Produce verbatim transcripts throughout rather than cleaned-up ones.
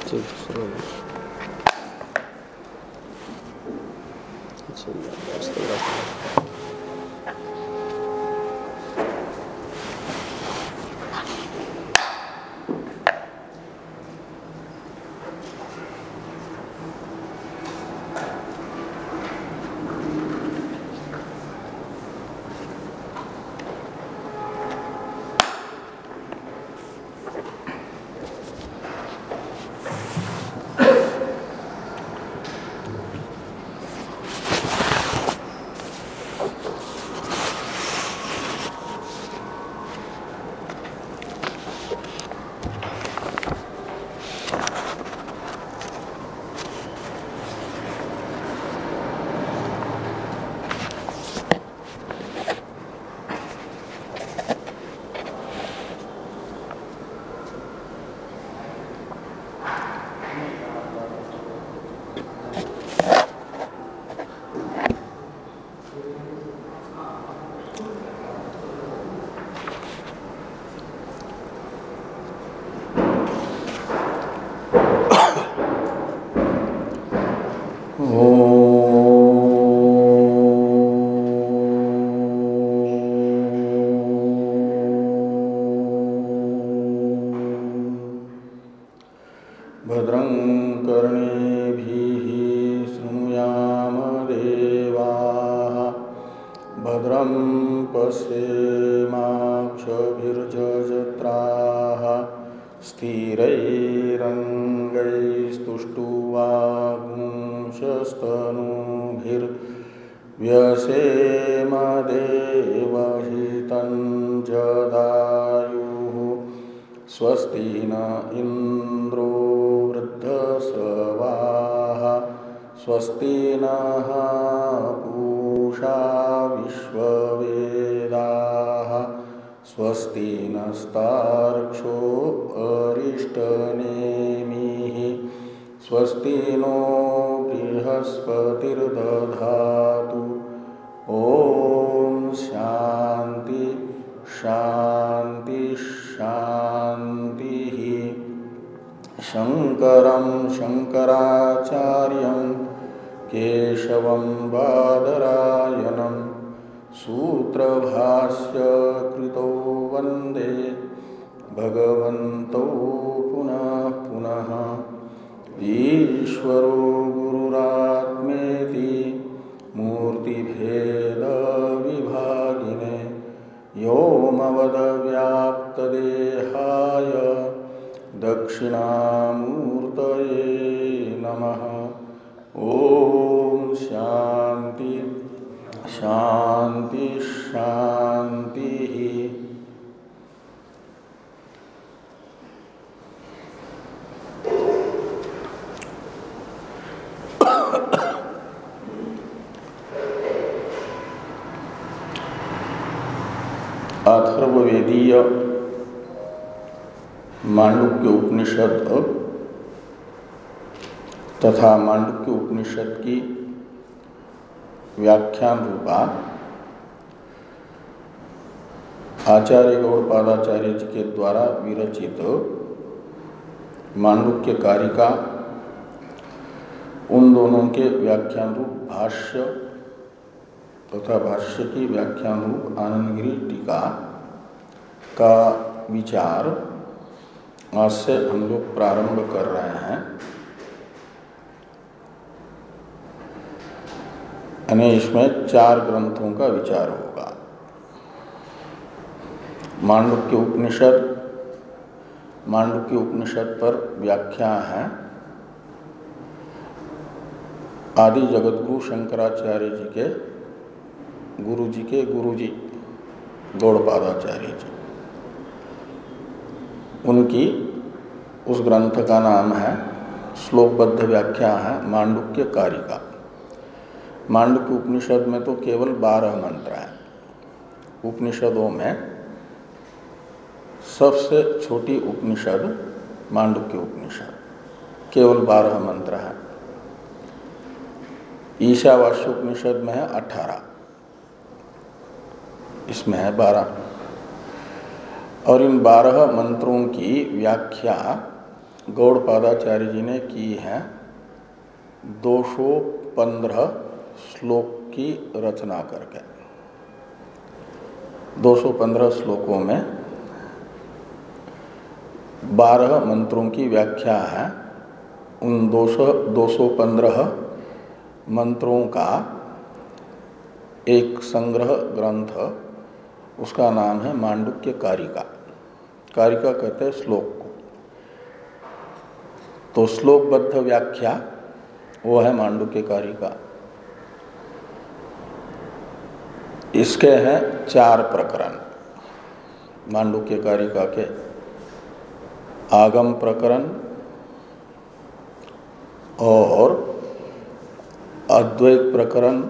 ठीक शुरू अच्छा भद्रं कर्णेभिः शृणुयाम देवाः भद्रं पश्येमाक्षभिर्यजत्राः स्थिरैरङ्गैस्तुष्टुवागुंशस्तनूभिर्व्यसेम देवहितं जदायुः स्वस्ति न इन्द्रो वृद्धश्रवाः स्वस्ति नः पूषा विश्ववेदाः स्वस्ति नस्तार्क्ष्यो अरिष्टनेमिः स्वस्ति नो बृहस्पतिर्दधातु ॐ शान्ति शान्ति शान्तिः। शंकरं शंकराचार्यं केशवं बादरायणं सूत्रभाष्यकृतौ वन्दे भगवन्तौ पुनः पुनः। ईश्वरो गुरुरात्मेति मूर्तिभेदविभागिने व्योमवद्व्याप्तदेहाय दक्षिणामूर्तये नमः। ओम शांति शांति शांति। अथर्ववेदीय मांडुक्य उपनिषद तथा मांडुक्य उपनिषद की व्याख्यान रूपा आचार्य गौड़पादाचार्य जी के द्वारा विरचित मांडुक्य कारिका, उन दोनों के व्याख्यान रूप भाष्य तथा भाष्य की व्याख्यान रूप आनंदगिरी टीका का विचार आज से हम लोग प्रारंभ कर रहे हैं। यानी इसमें चार ग्रंथों का विचार होगा। मांडुक्य उपनिषद, मांडुक्य उपनिषद पर व्याख्या है आदि जगतगुरु शंकराचार्य जी के गुरु जी के गुरु जी गौड़पादाचार्य जी, उनकी उस ग्रंथ का नाम है, श्लोकबद्ध व्याख्या है मांडुक्य कारिका। मांडुक्य उपनिषद में तो केवल बारह मंत्र हैं। उपनिषदों में सबसे छोटी उपनिषद मांडुक्य उपनिषद, केवल बारह मंत्र हैं। ईशावास्य उपनिषद में है अठारह, इसमें है बारह। और इन बारह मंत्रों की व्याख्या गौड़पादाचार्य जी ने की है दो सौ पंद्रह श्लोक की रचना करके। दो सौ पंद्रह श्लोकों में बारह मंत्रों की व्याख्या है। उन दो सौ पंद्रह मंत्रों का एक संग्रह ग्रंथ, उसका नाम है मांडुक्य कारिका। कारिका कहते हैं श्लोक को, तो श्लोकबद्ध व्याख्या वो है मांडुक्य कारिका। इसके हैं चार प्रकरण मांडुक्य कारिका के। आगम प्रकरण और अद्वैत प्रकरण,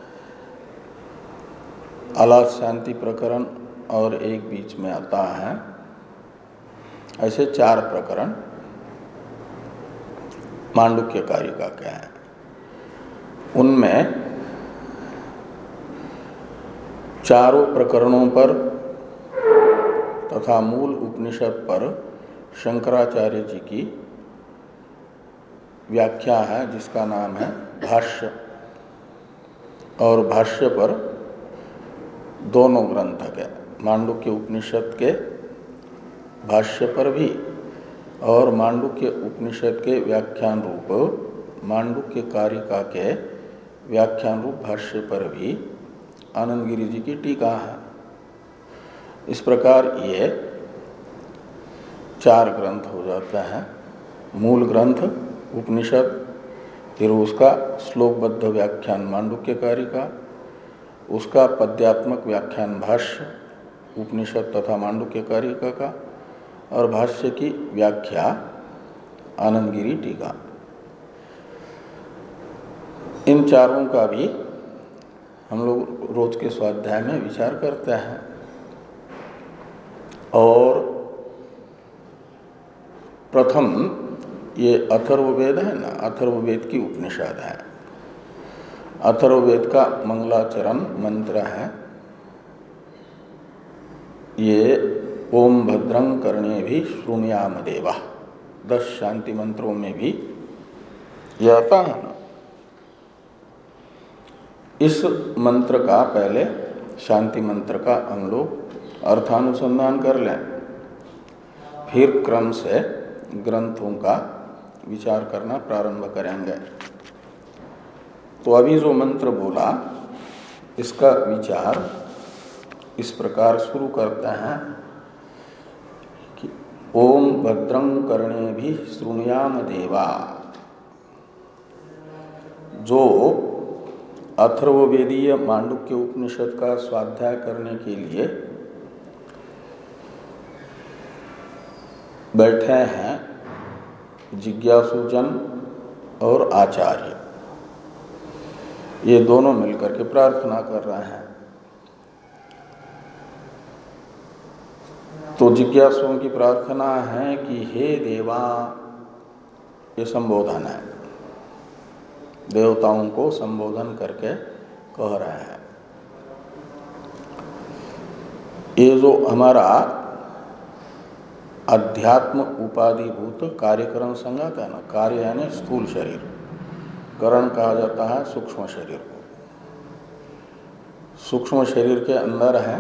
अलाद शांति प्रकरण और एक बीच में आता है, ऐसे चार प्रकरण मांडुक्य कारिका के हैं। उनमें चारों प्रकरणों पर तथा मूल उपनिषद पर शंकराचार्य जी की व्याख्या है, जिसका नाम है भाष्य। और भाष्य पर दोनों ग्रंथ के, मांडुक्य उपनिषद के भाष्य पर भी और मांडुक्य उपनिषद के व्याख्यान रूप मांडुक्य कारिका के व्याख्यान रूप भाष्य पर भी आनंद गिरि जी की टीका है। इस प्रकार ये चार ग्रंथ हो जाता है। मूल ग्रंथ उपनिषद, फिर उसका श्लोकबद्ध व्याख्यान मांडुक्य कारिका, उसका पद्यात्मक व्याख्यान भाष्य उपनिषद तथा मांडुक्य कारिका का, और भाष्य की व्याख्या आनंद गिरि टीका। इन चारों का भी हम लोग रोज के स्वाध्याय में विचार करते हैं। और प्रथम ये अथर्ववेद है ना, अथर्ववेद की उपनिषद है। अथर्ववेद का मंगलाचरण मंत्र है ये ओम भद्रं कर्णे भी श्रुणुयाम देवा। दस शांति मंत्रों में भी यह आता है ना। इस मंत्र का पहले शांति मंत्र का हम लोग अर्थानुसंधान कर लें, फिर क्रम से ग्रंथों का विचार करना प्रारंभ करेंगे। तो अभी जो मंत्र बोला इसका विचार इस प्रकार शुरू करते हैं कि ओम भद्रं कर्णेभिः शृणुयाम देवा। जो अथर्ववेदीय मांडुक्य उपनिषद का स्वाध्याय करने के लिए बैठे हैं जिज्ञासुजन और आचार्य, ये दोनों मिलकर के प्रार्थना कर रहे हैं। तो जिज्ञासुओं की प्रार्थना है कि हे देवा, ये संबोधन है, देवताओं को संबोधन करके कह रहे हैं। ये जो हमारा अध्यात्म उपाधिभूत कार्यकरण संगत है ना, कार्य यानी स्थूल शरीर, करण कहा जाता है सूक्ष्म शरीर को। सूक्ष्म शरीर के अंदर है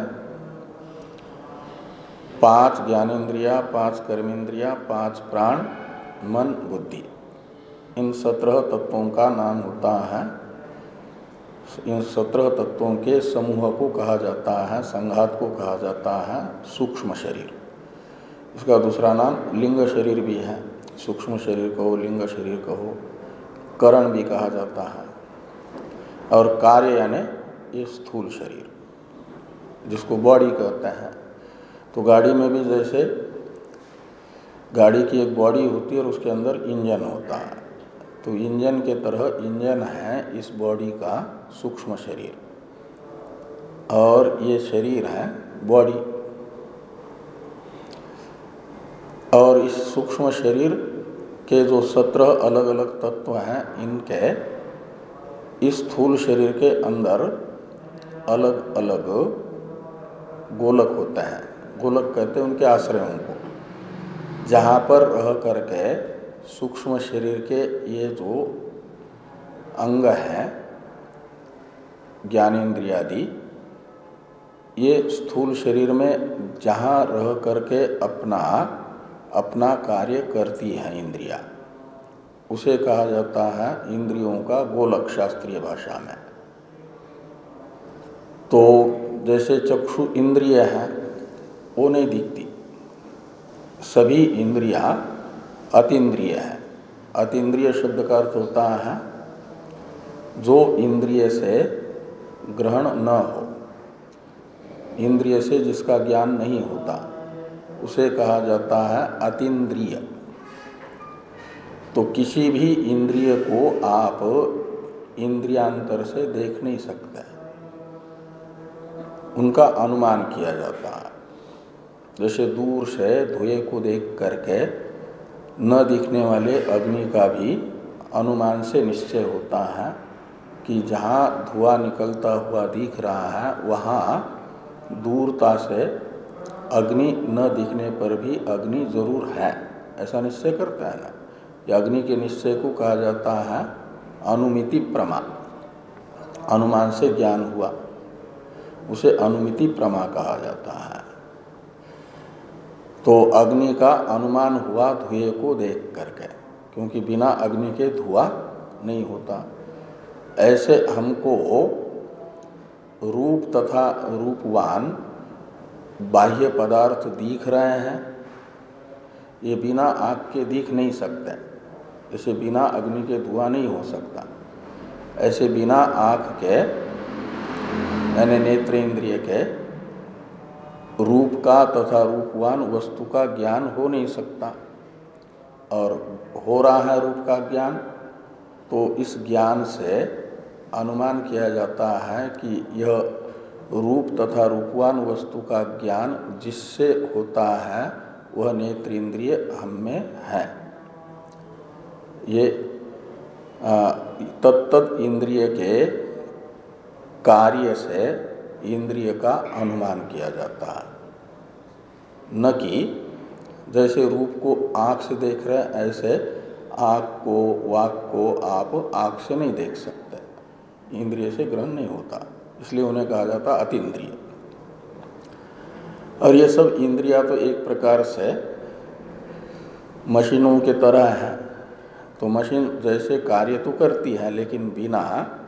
पांच ज्ञानेन्द्रिया, पांच कर्मेंद्रिया, पांच प्राण, मन, बुद्धि। इन सत्रह तत्वों का नाम होता है, इन सत्रह तत्वों के समूह को कहा जाता है, संघात को कहा जाता है सूक्ष्म शरीर। इसका दूसरा नाम लिंग शरीर भी है। सूक्ष्म शरीर कहो, लिंग शरीर कहो, करण भी कहा जाता है। और कार्य यानी ये स्थूल शरीर, जिसको बॉडी कहते हैं। तो गाड़ी में भी जैसे गाड़ी की एक बॉडी होती है और उसके अंदर इंजन होता है, तो इंजन के तरह इंजन है इस बॉडी का सूक्ष्म शरीर, और ये शरीर है बॉडी। और इस सूक्ष्म शरीर के जो सत्रह अलग अलग तत्व हैं, इनके इस स्थूल शरीर के अंदर अलग अलग गोलक होते हैं। गोलक कहते हैं उनके आश्रयों को। जहाँ पर रह करके सूक्ष्म शरीर के ये जो अंग हैं ज्ञानेन्द्रियादि, ये स्थूल शरीर में जहाँ रह करके अपना अपना कार्य करती हैं इंद्रियां, उसे कहा जाता है इंद्रियों का गोलक शास्त्रीय भाषा में। तो जैसे चक्षु इंद्रिय है वो नहीं दिखती, सभी इंद्रियां अतीन्द्रिय है। अतीन्द्रिय शब्द का अर्थ होता है जो इंद्रिय से ग्रहण न हो, इंद्रिय से जिसका ज्ञान नहीं होता उसे कहा जाता है अतीन्द्रिय। तो किसी भी इंद्रिय को आप इंद्रियांतर से देख नहीं सकते, उनका अनुमान किया जाता है। जैसे दूर से धुएं को देख करके न दिखने वाले अग्नि का भी अनुमान से निश्चय होता है कि जहाँ धुआं निकलता हुआ दिख रहा है वहाँ दूरता से अग्नि न दिखने पर भी अग्नि जरूर है, ऐसा निश्चय करता है ना। ये अग्नि के निश्चय को कहा जाता है अनुमिति प्रमा। अनुमान से ज्ञान हुआ उसे अनुमिति प्रमा कहा जाता है। तो अग्नि का अनुमान हुआ धुएं को देख करके, क्योंकि बिना अग्नि के धुआं नहीं होता। ऐसे हमको रूप तथा रूपवान बाह्य पदार्थ दिख रहे हैं, ये बिना आँख के दिख नहीं सकते। जैसे बिना अग्नि के धुआं नहीं हो सकता, ऐसे बिना आँख के यानी नेत्र इंद्रिय के रूप का तथा रूपवान वस्तु का ज्ञान हो नहीं सकता। और हो रहा है रूप का ज्ञान, तो इस ज्ञान से अनुमान किया जाता है कि यह रूप तथा रूपवान वस्तु का ज्ञान जिससे होता है वह नेत्र इंद्रिय हम में है। ये तत्त इंद्रिय के कार्य से इंद्रिय का अनुमान किया जाता है, न कि जैसे रूप को आँख से देख रहे हैं ऐसे आँख को वाक को आप आँख से नहीं देख सकते, इंद्रिय से ग्रहण नहीं होता, इसलिए उन्हें कहा जाता अतीन्द्रिय। और ये सब इंद्रियां तो एक प्रकार से मशीनों के तरह है। तो मशीन जैसे कार्य तो करती है लेकिन बिना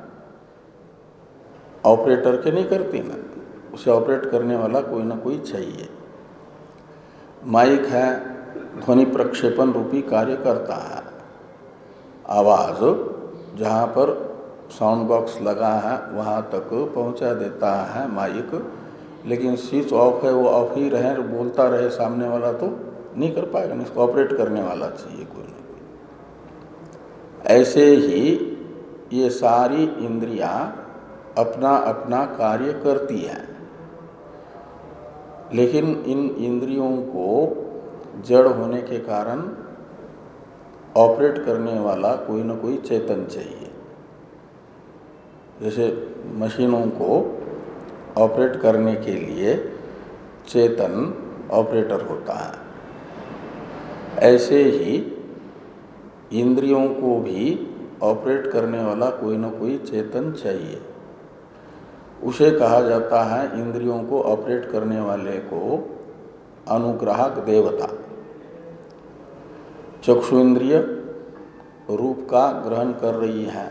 ऑपरेटर के नहीं करती ना, उसे ऑपरेट करने वाला कोई ना कोई चाहिए। माइक है, ध्वनि प्रक्षेपण रूपी कार्य करता है, आवाज़ जहाँ पर साउंड बॉक्स लगा है वहाँ तक पहुँचा देता है माइक, लेकिन स्विच ऑफ है वो ऑफ ही रहे, बोलता रहे सामने वाला तो नहीं कर पाएगा, इसको ऑपरेट करने वाला चाहिए कोई ना कोई। ऐसे ही ये सारी इंद्रियां अपना अपना कार्य करती हैं, लेकिन इन इंद्रियों को जड़ होने के कारण ऑपरेट करने वाला कोई ना कोई चेतन चाहिए। जैसे मशीनों को ऑपरेट करने के लिए चेतन ऑपरेटर होता है, ऐसे ही इंद्रियों को भी ऑपरेट करने वाला कोई ना कोई चेतन चाहिए। उसे कहा जाता है इंद्रियों को ऑपरेट करने वाले को अनुग्राहक देवता। चक्षु इंद्रिय रूप का ग्रहण कर रही है,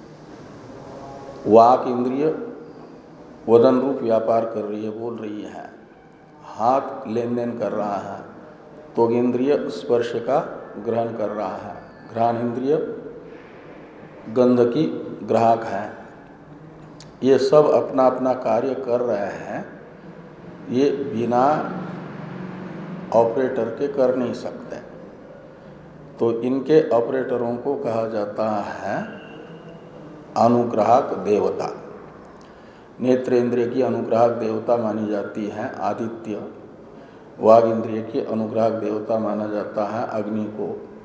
वाक इंद्रिय वदन रूप व्यापार कर रही है, बोल रही है, हाथ लेन देन कर रहा है, त्वग इंद्रिय स्पर्श का ग्रहण कर रहा है, घ्राण इंद्रिय गंध की ग्राहक है। ये सब अपना अपना कार्य कर रहे हैं, ये बिना ऑपरेटर के कर नहीं सकते। तो इनके ऑपरेटरों को कहा जाता है अनुग्राहक देवता। नेत्र इंद्रिय की अनुग्राहक देवता मानी जाती है आदित्य, वाग इंद्रिय की अनुग्राहक देवता माना जाता है अग्नि को।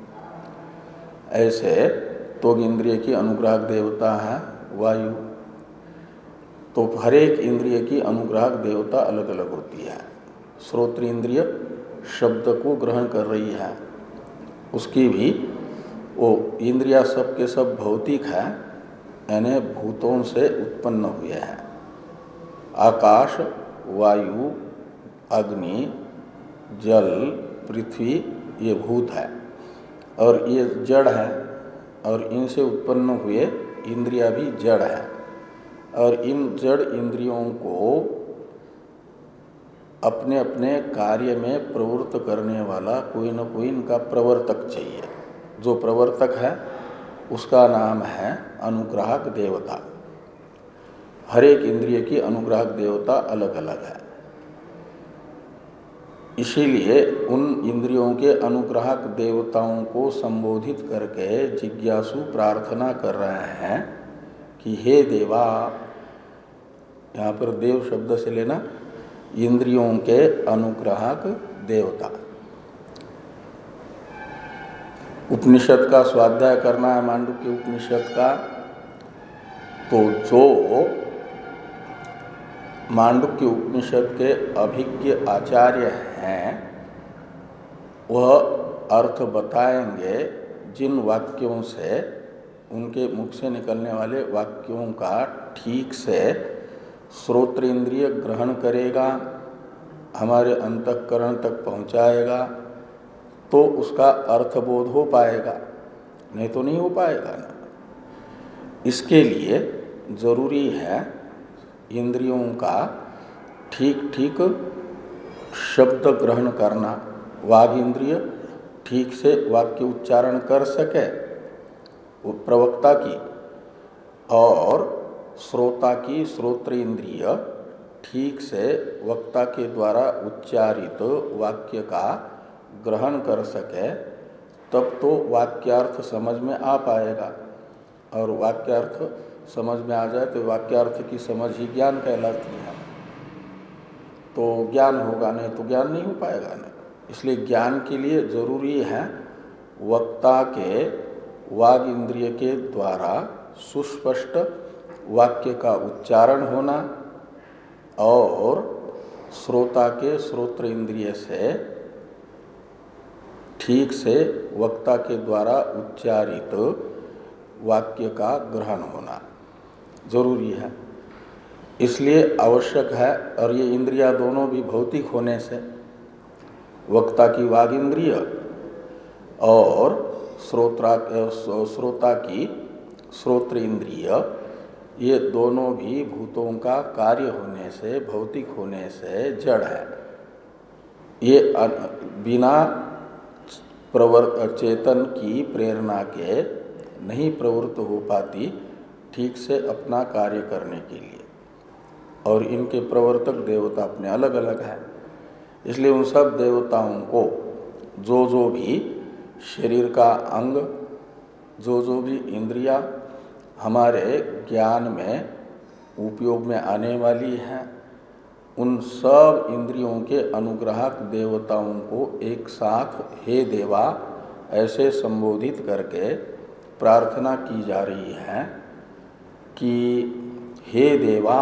ऐसे त्वग इंद्रिय की अनुग्राहक देवता है वायु। तो हर एक इंद्रिय की अनुग्राहक देवता अलग अलग होती है। श्रोत्र इंद्रिय शब्द को ग्रहण कर रही है, उसकी भी वो इंद्रिया सब के सब भौतिक है, यानी भूतों से उत्पन्न हुए हैं। आकाश, वायु, अग्नि, जल, पृथ्वी ये भूत है और ये जड़ है, और इनसे उत्पन्न हुए इंद्रिया भी जड़ है, और इन जड़ इंद्रियों को अपने अपने कार्य में प्रवृत्त करने वाला कोई न कोई इनका प्रवर्तक चाहिए। जो प्रवर्तक है उसका नाम है अनुग्राहक देवता। हर एक इंद्रिय की अनुग्राहक देवता अलग अलग है। इसीलिए उन इंद्रियों के अनुग्राहक देवताओं को संबोधित करके जिज्ञासु प्रार्थना कर रहे हैं कि हे देवा, यहाँ पर देव शब्द से लेना इंद्रियों के अनुग्राहक देवता। उपनिषद का स्वाध्याय करना है, मांडुक्य उपनिषद का, तो जो मांडुक्य उपनिषद के अभिज्ञ आचार्य हैं वह अर्थ बताएंगे जिन वाक्यों से, उनके मुख से निकलने वाले वाक्यों का ठीक से श्रोत्रेंद्रिय ग्रहण करेगा, हमारे अंतःकरण तक पहुंचाएगा, तो उसका अर्थबोध हो पाएगा, नहीं तो नहीं हो पाएगा ना। इसके लिए जरूरी है इंद्रियों का ठीक ठीक शब्द ग्रहण करना। वाग इंद्रिय ठीक से वाक्य उच्चारण कर सके वो प्रवक्ता की, और श्रोता की श्रोत्र इंद्रिय ठीक से वक्ता के द्वारा उच्चारित वाक्य का ग्रहण कर सके, तब तो वाक्यार्थ समझ में आ पाएगा। और वाक्यार्थ समझ में आ जाए तो वाक्यार्थ की समझ ही ज्ञान कहलाती है। तो ज्ञान होगा, नहीं तो ज्ञान नहीं हो पाएगा ना। इसलिए ज्ञान के लिए जरूरी है वक्ता के वाग इंद्रिय के द्वारा सुस्पष्ट वाक्य का उच्चारण होना, और श्रोता के श्रोत्र इंद्रिय से ठीक से वक्ता के द्वारा उच्चारित वाक्य का ग्रहण होना जरूरी है। इसलिए आवश्यक है, और ये इंद्रिया दोनों भी भौतिक होने से, वक्ता की वाग इंद्रिय और श्रोत्रा श्रोता की श्रोत्र इंद्रिय, ये दोनों भी भूतों का कार्य होने से, भौतिक होने से जड़ है। ये बिना प्रवर चेतन की प्रेरणा के नहीं प्रवृत्त हो पाती ठीक से अपना कार्य करने के लिए, और इनके प्रवर्तक देवता अपने अलग अलग हैं। इसलिए उन सब देवताओं को जो जो भी शरीर का अंग, जो जो भी इंद्रियां हमारे ज्ञान में उपयोग में आने वाली हैं, उन सब इंद्रियों के अनुग्राहक देवताओं को एक साथ हे देवा ऐसे संबोधित करके प्रार्थना की जा रही है कि हे देवा।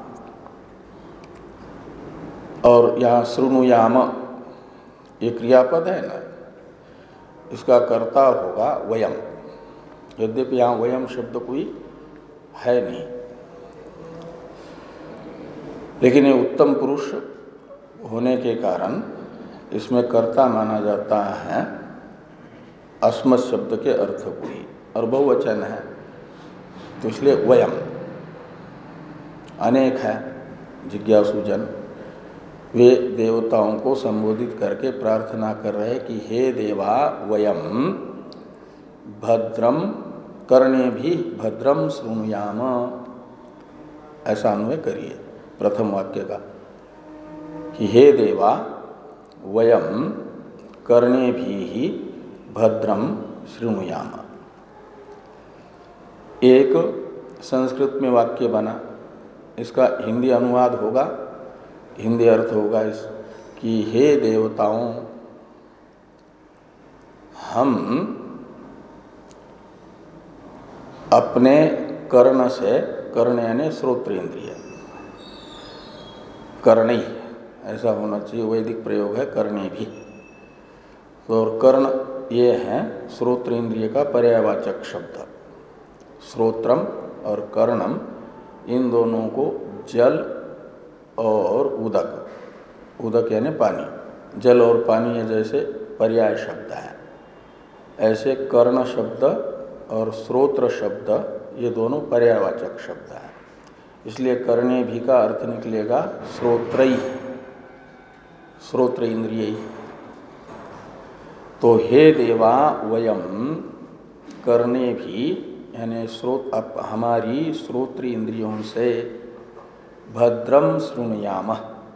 और यहाँ शृणुयाम ये क्रियापद है ना, इसका कर्ता होगा वयम। यद्यपि यहाँ वयम शब्द कोई है नहीं, लेकिन ये उत्तम पुरुष होने के कारण इसमें कर्ता माना जाता है अस्मत् शब्द के अर्थ को ही, और बहुवचन है तो इसलिए वयम अनेक है। जिज्ञासुजन वे देवताओं को संबोधित करके प्रार्थना कर रहे कि हे देवा वयम भद्रम कर्णे भी भद्रम शृणुयाम, ऐसा अन्वय करिए प्रथम वाक्य का कि हे देवा वयम कर्णे भी भद्रम शृणुयाम। एक संस्कृत में वाक्य बना, इसका हिंदी अनुवाद होगा, हिंदी अर्थ होगा इस कि हे देवताओं, हम अपने कर्ण से, कर्ण यानी श्रोत्रेंद्रिय, कर्णी ऐसा होना चाहिए, वैदिक प्रयोग है कर्णी भी, तो और कर्ण ये है श्रोत्र इंद्रिय का पर्यायवाचक शब्द। श्रोत्रम और कर्णम, इन दोनों को जल और उदक, उदक यानी पानी, जल और पानी ये जैसे पर्याय शब्द हैं, ऐसे कर्ण शब्द और श्रोत्र शब्द ये दोनों पर्यायवाचक शब्द हैं। इसलिए कर्णे भी का अर्थ निकलेगा श्रोत्रई, श्रोत्र इंद्रिय। तो हे देवा वयम कर्णे भी यानी श्रोत अप हमारी श्रोत्र इंद्रियों से भद्रम शृणुयामः।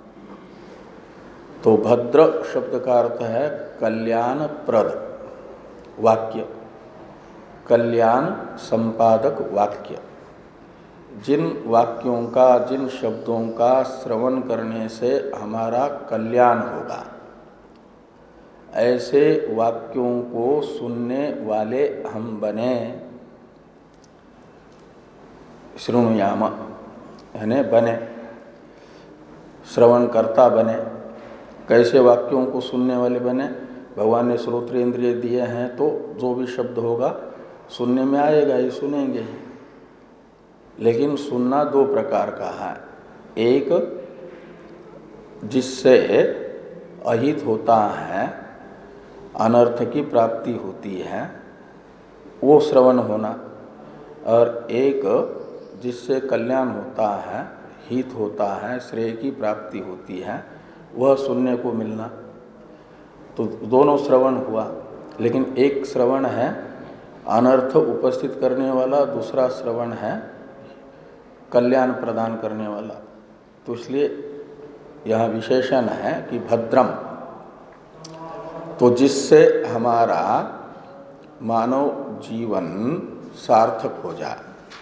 तो भद्र शब्द का अर्थ है कल्याणप्रद वाक्य, कल्याण संपादक वाक्य। जिन वाक्यों का, जिन शब्दों का श्रवण करने से हमारा कल्याण होगा, ऐसे वाक्यों को सुनने वाले हम बने। शृणुयाम यानी बने, श्रवण करता बने। कैसे वाक्यों को सुनने वाले बने? भगवान ने श्रोत्र इंद्रिय दिए हैं तो जो भी शब्द होगा सुनने में आएगा ही, सुनेंगे ही। लेकिन सुनना दो प्रकार का है। एक जिससे अहित होता है, अनर्थ की प्राप्ति होती है, वो श्रवण होना, और एक जिससे कल्याण होता है, हित होता है, श्रेय की प्राप्ति होती है, वह सुनने को मिलना। तो दोनों श्रवण हुआ। लेकिन एक श्रवण है अनर्थ उपस्थित करने वाला, दूसरा श्रवण है कल्याण प्रदान करने वाला। तो इसलिए यह विशेषण है कि भद्रम, तो जिससे हमारा मानव जीवन सार्थक हो जाए,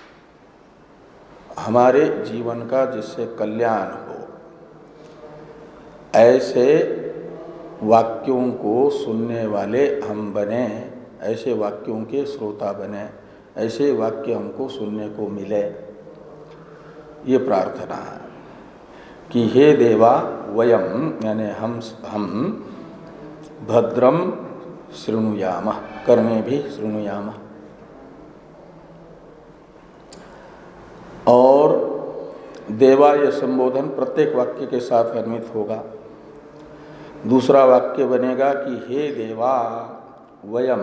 हमारे जीवन का जिससे कल्याण हो, ऐसे वाक्यों को सुनने वाले हम बने, ऐसे वाक्यों के श्रोता बने, ऐसे वाक्य हमको सुनने को मिले। ये प्रार्थना है कि हे देवा वयम यानी हम हम भद्रम शृणुयाम, कर्णे भी शृणुयाम। और देवा यह संबोधन प्रत्येक वाक्य के साथ अन्वित होगा। दूसरा वाक्य बनेगा कि हे देवा वयम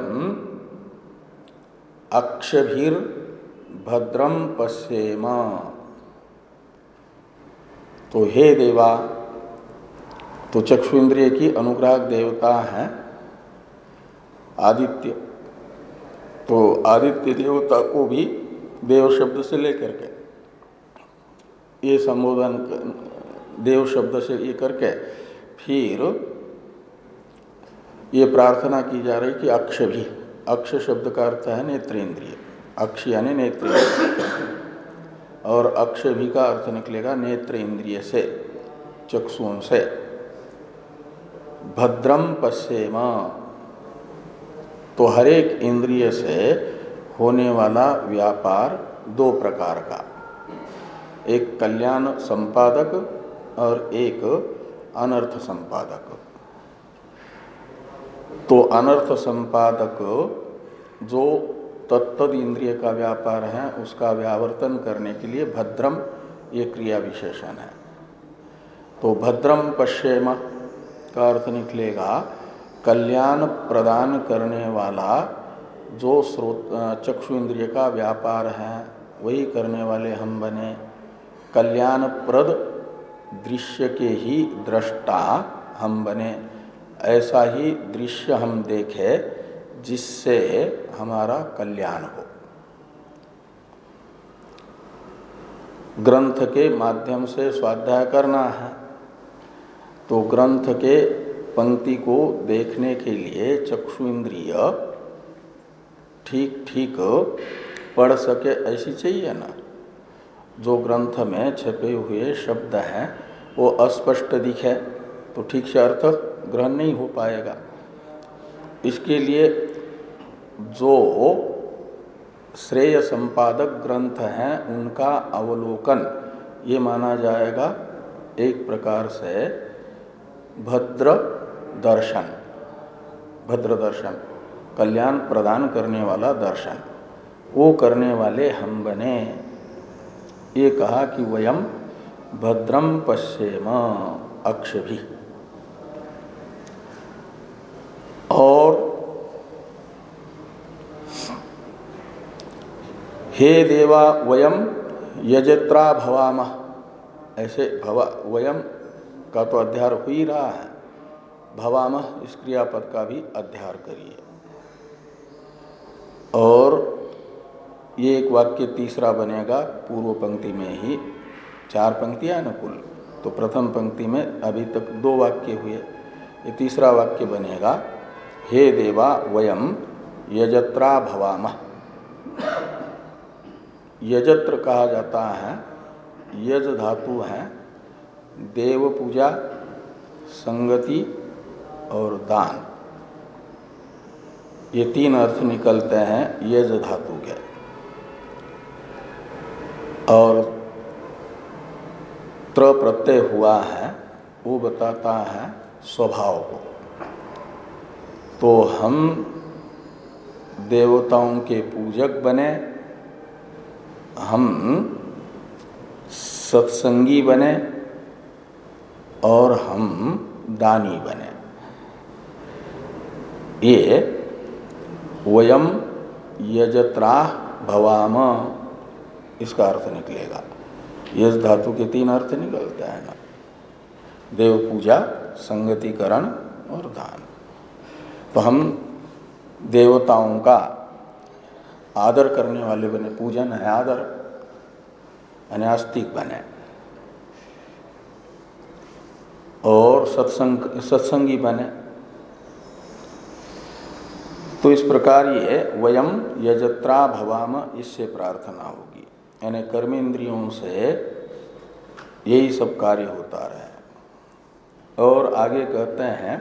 अक्षभिर भद्रम पश्येम। तो हे देवा, तो चक्षु इंद्रिय की अनुग्राहक देवता है आदित्य। तो आदित्य देवता को भी देव शब्द से लेकर के ये संबोधन, देव शब्द से ये करके फिर ये प्रार्थना की जा रही कि अक्ष भी, अक्ष शब्द का अर्थ है नेत्रेंद्रिय, अक्ष यानी नेत्रेंद्रिय, और अक्ष भी का अर्थ निकलेगा नेत्र इंद्रिय से, चक्षुओं से। भद्रम पश्येम, तो हर एक इंद्रिय से होने वाला व्यापार दो प्रकार का, एक कल्याण संपादक और एक अनर्थ संपादक। तो अनर्थ संपादक जो तत्तद इंद्रिय का व्यापार है, उसका व्यावर्तन करने के लिए भद्रम ये क्रिया विशेषण है। तो भद्रम पश्येम का अर्थ निकलेगा कल्याण प्रदान करने वाला जो स्रोत चक्षु इंद्रिय का व्यापार है, वही करने वाले हम बने। कल्याण प्रद दृश्य के ही दृष्टा हम बने, ऐसा ही दृश्य हम देखें जिससे हमारा कल्याण हो। ग्रंथ के माध्यम से स्वाध्याय करना है, तो ग्रंथ के पंक्ति को देखने के लिए चक्षु इंद्रिय ठीक ठीक पढ़ सके ऐसी चाहिए ना। जो ग्रंथ में छपे हुए शब्द हैं वो अस्पष्ट दिखे तो ठीक से अर्थ ग्रहण नहीं हो पाएगा। इसके लिए जो श्रेय संपादक ग्रंथ हैं उनका अवलोकन ये माना जाएगा एक प्रकार से भद्र दर्शन, भद्र दर्शन, कल्याण प्रदान करने वाला दर्शन, वो करने वाले हम बने। ये कहा कि वयम भद्रम पश्येम अक्षभि। और हे देवा वयम यजत्रा भवामः, ऐसे भवा वयम का तो अध्यार हो ही रहा है, भवामः इस क्रियापद का भी अध्यार करिए। और ये एक वाक्य तीसरा बनेगा पूर्व पंक्ति में ही, चार पंक्तियां हैं ना कुल, तो प्रथम पंक्ति में अभी तक दो वाक्य हुए, ये तीसरा वाक्य बनेगा हे देवा वयम यजत्रा भवामः। यजत्र कहा जाता है, यज धातु है देव पूजा, संगति और दान, ये तीन अर्थ निकलते हैं यज धातु के। और त्र प्रत्यय हुआ है वो बताता है स्वभाव को। तो हम देवताओं के पूजक बने, हम सत्संगी बने और हम दानी बने। ये वयम यजत्रा भवाम इसका अर्थ निकलेगा। यज धातु के तीन अर्थ निकलते हैं ना, देव पूजा, संगतिकरण और दान। तो हम देवताओं का आदर करने वाले बने, पूजन है आदर, यानी आस्तिक बने। और सत्संग सत्संगी बने। तो इस प्रकार ये वयम यजत्रा भवाम, इससे प्रार्थना होगी, यानी कर्मेंद्रियों से यही सब कार्य होता रहे। और आगे कहते हैं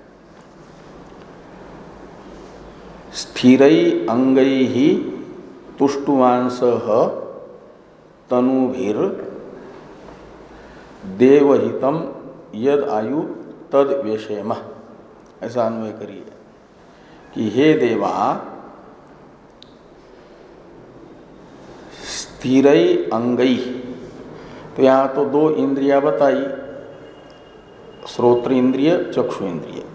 स्थिरै अंगैः तुष्टुवांसः तनुभिर देवहितम यद आयु तद व्यशेम, ऐसा अन्वय करिए कि हे देवा स्थिरै अंगैः, तो यहाँ तो दो इंद्रिया बताई, श्रोत्र इंद्रिय, चक्षु इंद्रिय।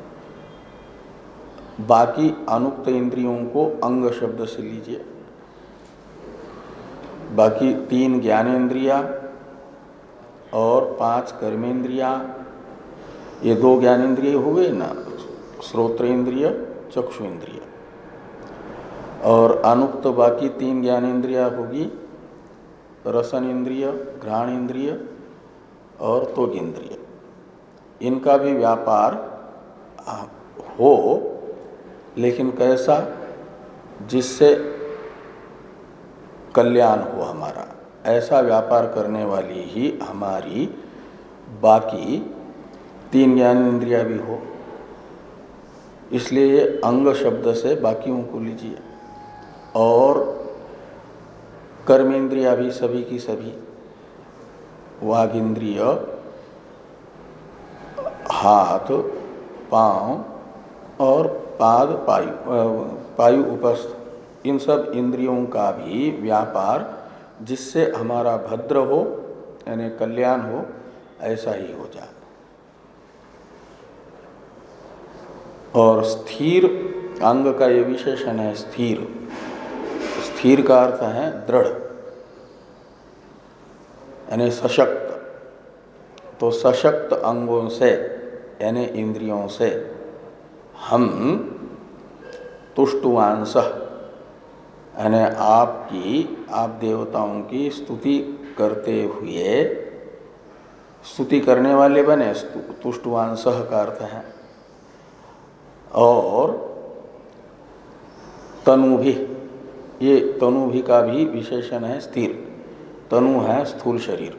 बाकी अनुक्त इंद्रियों को अंग शब्द से लीजिए। बाकी तीन ज्ञानेन्द्रिया और पांच कर्मेंद्रिया, ये दो ज्ञानेन्द्रिय हो गए ना, श्रोत्र इंद्रिय, चक्षु इंद्रिय। और अनुक्त बाकी तीन ज्ञानेन्द्रिया होगी रसन इंद्रिय, घ्राण इंद्रिय और त्वग इंद्रिय। इनका भी व्यापार हो, लेकिन कैसा, जिससे कल्याण हो हमारा, ऐसा व्यापार करने वाली ही हमारी बाकी तीन ज्ञान इंद्रिया भी हो। इसलिए अंग शब्द से बाकियों को लीजिए। और कर्मेंद्रिया भी सभी की सभी, वाग इंद्रिय, हाथ, पांव और पाद, पायु पायु उपस्थ, इन सब इंद्रियों का भी व्यापार जिससे हमारा भद्र हो, यानी कल्याण हो, ऐसा ही हो जाए। और स्थिर अंग का ये विशेषण है स्थिर। स्थिर का अर्थ है दृढ़, यानी सशक्त। तो सशक्त अंगों से यानी इंद्रियों से हम तुष्टुवांस, यानी आपकी, आप देवताओं की स्तुति करते हुए, स्तुति करने वाले बने, तुष्टुवांस का अर्थ है। और तनु भी, ये तनु भी का भी विशेषण है स्थिर। तनु है स्थूल शरीर,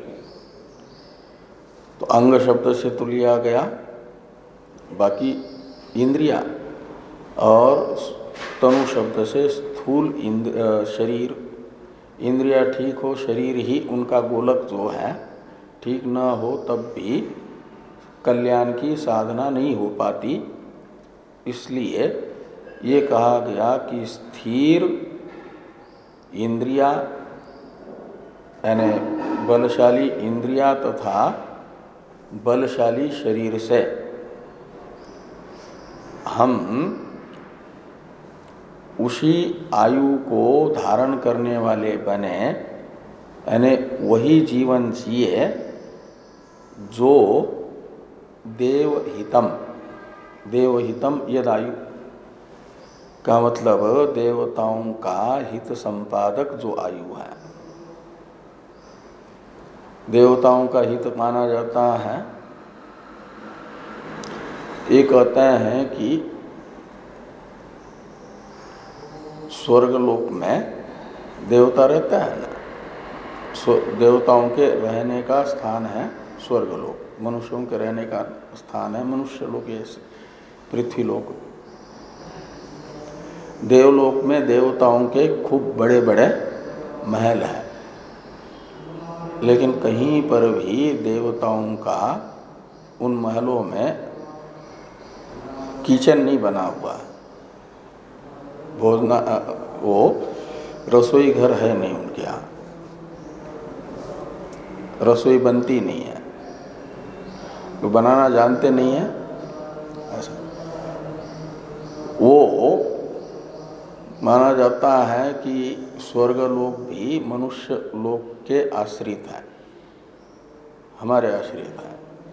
तो अंग शब्द से तो लिया गया बाकी इंद्रिया, और तनु शब्द से स्थूल शरीर। इंद्रिया ठीक हो, शरीर ही उनका गोलक जो है ठीक न हो, तब भी कल्याण की साधना नहीं हो पाती। इसलिए ये कहा गया कि स्थिर इंद्रिया यानी बलशाली इंद्रिया तथा बलशाली शरीर से हम उसी आयु को धारण करने वाले बने, यानी वही जीवन जिए जो देवहितम, देवहितम यदायु का मतलब देवताओं का हित संपादक जो आयु है। देवताओं का हित माना जाता है, ये कहते हैं कि स्वर्गलोक में देवता रहता है ना, देवताओं के रहने का स्थान है स्वर्गलोक, मनुष्यों के रहने का स्थान है मनुष्य लोक, ये पृथ्वीलोक। देवलोक में देवताओं के खूब बड़े बड़े महल हैं, लेकिन कहीं पर भी देवताओं का उन महलों में किचन नहीं बना हुआ, भोजन वो रसोई घर है नहीं उनके यहाँ, रसोई बनती नहीं है, वो बनाना जानते नहीं है ऐसा। वो माना जाता है कि स्वर्गलोक भी मनुष्य लोक के आश्रित है, हमारे आश्रित है।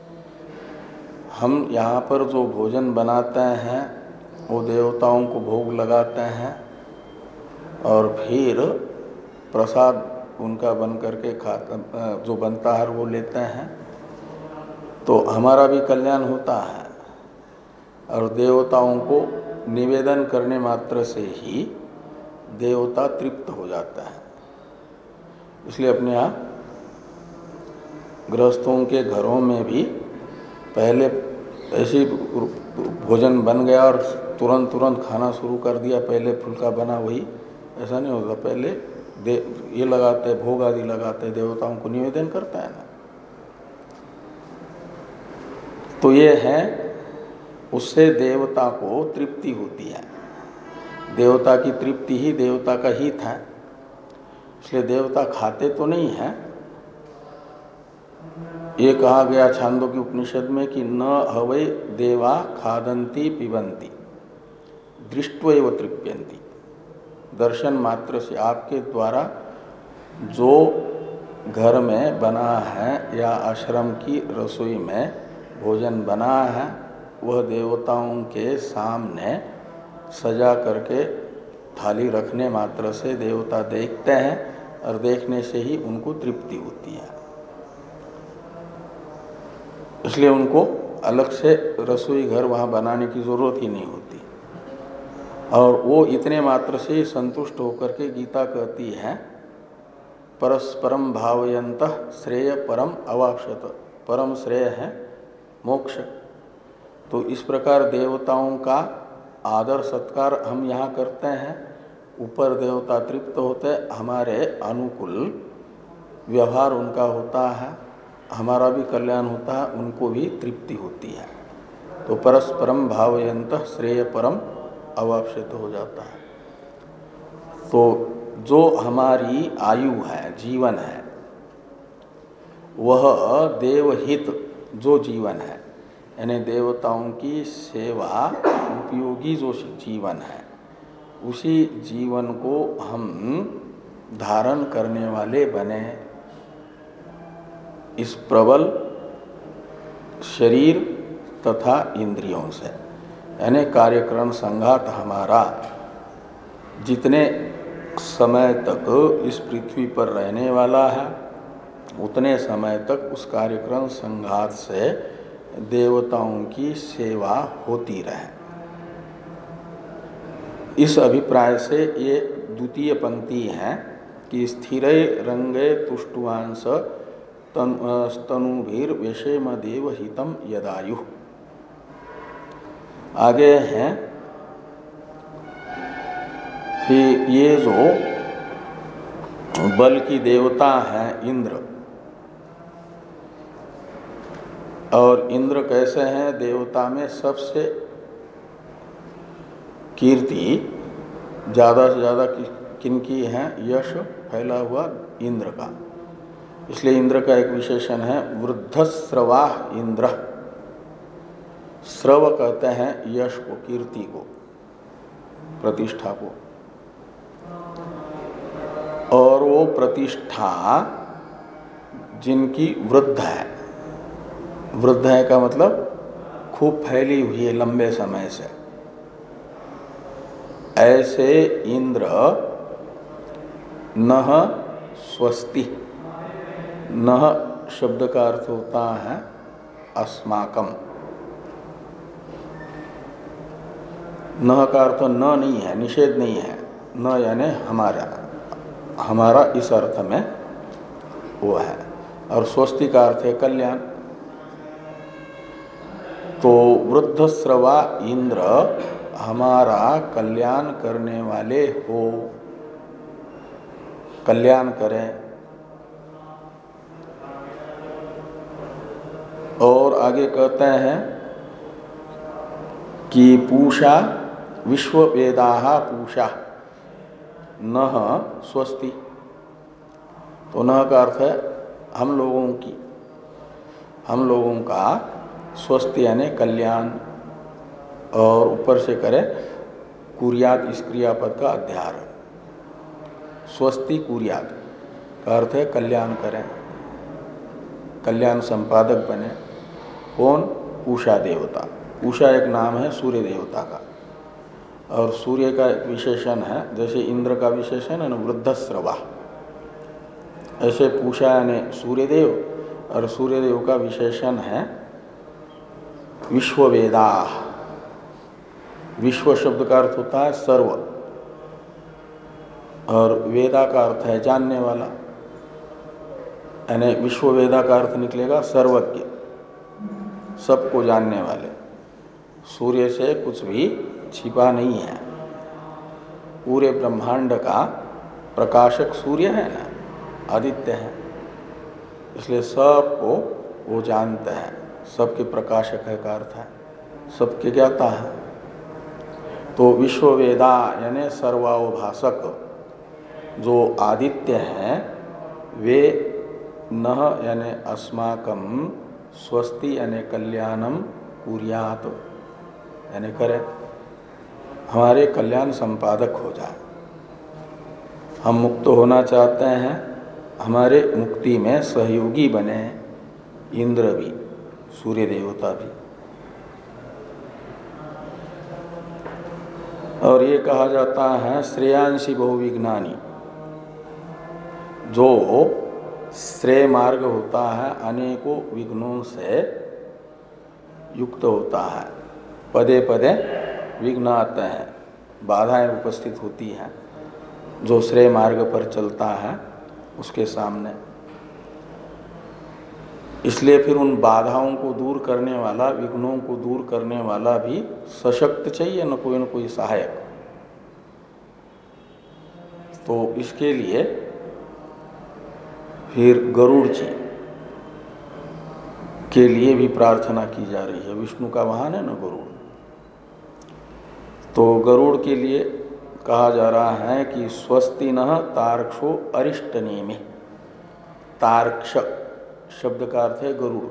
हम यहाँ पर जो भोजन बनाते हैं वो देवताओं को भोग लगाते हैं और फिर प्रसाद उनका बन करके खाता, जो बनता है वो लेते हैं, तो हमारा भी कल्याण होता है। और देवताओं को निवेदन करने मात्र से ही देवता तृप्त हो जाता है। इसलिए अपने यहाँ गृहस्थों के घरों में भी पहले ऐसे भोजन बन गया और तुरंत तुरंत खाना शुरू कर दिया, पहले फुल्का बना वही, ऐसा नहीं होता। पहले दे ये लगाते, भोग आदि लगाते, देवताओं को निवेदन करता है ना। तो ये है, उससे देवता को तृप्ति होती है, देवता की तृप्ति ही देवता का हित है। इसलिए देवता खाते तो नहीं है। ये कहा गया छांदोग्य उपनिषद में कि न हवै देवा खादंती पिबंती दृष्ट्वैव तृप्यंती। दर्शन मात्र से, आपके द्वारा जो घर में बना है या आश्रम की रसोई में भोजन बना है, वह देवताओं के सामने सजा करके थाली रखने मात्र से देवता देखते हैं और देखने से ही उनको तृप्ति होती है। इसलिए उनको अलग से रसोई घर वहाँ बनाने की जरूरत ही नहीं होती। और वो इतने मात्र से संतुष्ट होकर के गीता कहती है, परस्परम भावयन्तः श्रेय परम अवाप्स्यत। परम श्रेय है मोक्ष। तो इस प्रकार देवताओं का आदर सत्कार हम यहाँ करते हैं, ऊपर देवता तृप्त होते, हमारे अनुकूल व्यवहार उनका होता है, हमारा भी कल्याण होता है, उनको भी तृप्ति होती है। तो परस्परम भावयन्तः श्रेय परम अवाप्स्यत हो जाता है। तो जो हमारी आयु है, जीवन है, वह देवहित जो जीवन है, यानी देवताओं की सेवा उपयोगी जो जीवन है, उसी जीवन को हम धारण करने वाले बने। इस प्रबल शरीर तथा इंद्रियों से, यानी कार्यक्रम संघात हमारा जितने समय तक इस पृथ्वी पर रहने वाला है, उतने समय तक उस कार्यक्रम संघात से देवताओं की सेवा होती रहे। इस अभिप्राय से ये द्वितीय पंक्ति है कि स्थिरे रंगे तुष्टुवांस तनुभिर विषेम देव हितम यदायु। आगे हैं कि ये जो बल की देवता है इंद्र, और इंद्र कैसे हैं? देवता में सबसे कीर्ति ज़्यादा से ज़्यादा किनकी है? यश फैला हुआ इंद्र का। इसलिए इंद्र का एक विशेषण है वृद्धस्रवाह इंद्र। स्रव कहते हैं यश को, कीर्ति को, प्रतिष्ठा को। और वो प्रतिष्ठा जिनकी वृद्ध है, वृद्ध है का मतलब खूब फैली हुई है लंबे समय से, ऐसे इंद्र नह स्वस्ति। नह शब्द का अर्थ होता है अस्माकम। नह का अर्थ न नहीं है, निषेध नहीं है। न यानी हमारा, हमारा इस अर्थ में वो है। और स्वस्ति का अर्थ है कल्याण। तो वृद्धस्रवा इंद्र हमारा कल्याण करने वाले हो, कल्याण करें। और आगे कहते हैं कि पूषा विश्ववेदाः पूषा नः स्वस्ति। तो नः का अर्थ है हम लोगों की, हम लोगों का स्वस्ति यानी कल्याण। और ऊपर से करें कुर्यात, इस क्रियापद का अध्यार। स्वस्ति कुर्यात का अर्थ है कल्याण करें, कल्याण संपादक बने। कौन? पूषा देवता। पूषा एक नाम है सूर्य देवता का, और सूर्य का एक विशेषण है, जैसे इंद्र का विशेषण है ना वृद्धस्रवा, ऐसे पूषा यानी सूर्यदेव, और सूर्यदेव का विशेषण है विश्ववेदा। विश्व शब्द का अर्थ होता है सर्व, और वेदा का अर्थ है जानने वाला, यानी विश्ववेदा का अर्थ निकलेगा सर्वज्ञ, सबको जानने वाले। सूर्य से कुछ भी छिपा नहीं है। पूरे ब्रह्मांड का प्रकाशक सूर्य है ना, आदित्य है, इसलिए सबको वो जानते हैं। सबके प्रकाशक है का अर्थ है सबके ज्ञाता है। तो विश्ववेदा यानी सर्वावभाषक जो आदित्य हैं, वे नह यानी अस्माकं स्वस्ति यानी कल्याणम कुर्यात यानी करें, हमारे कल्याण संपादक हो जाए। हम मुक्त होना चाहते हैं, हमारे मुक्ति में सहयोगी बने इंद्र भी, सूर्य देवता भी। और ये कहा जाता है श्रेयांसी बहुविज्ञानी। जो श्रेय मार्ग होता है अनेकों विघ्नों से युक्त होता है। पदे पदे विघ्न आते हैं, बाधाएं उपस्थित होती हैं जो श्रेय मार्ग पर चलता है उसके सामने। इसलिए फिर उन बाधाओं को दूर करने वाला, विघ्नों को दूर करने वाला भी सशक्त चाहिए, न कोई न कोई सहायक। तो इसके लिए फिर गरुड़ जी के लिए भी प्रार्थना की जा रही है। विष्णु का वाहन है न गरुड़, तो गरुड़ के लिए कहा जा रहा है कि स्वस्ति नः तार्क्षो अरिष्ट नेमि। तार्क्ष शब्द का अर्थ है गरुड़।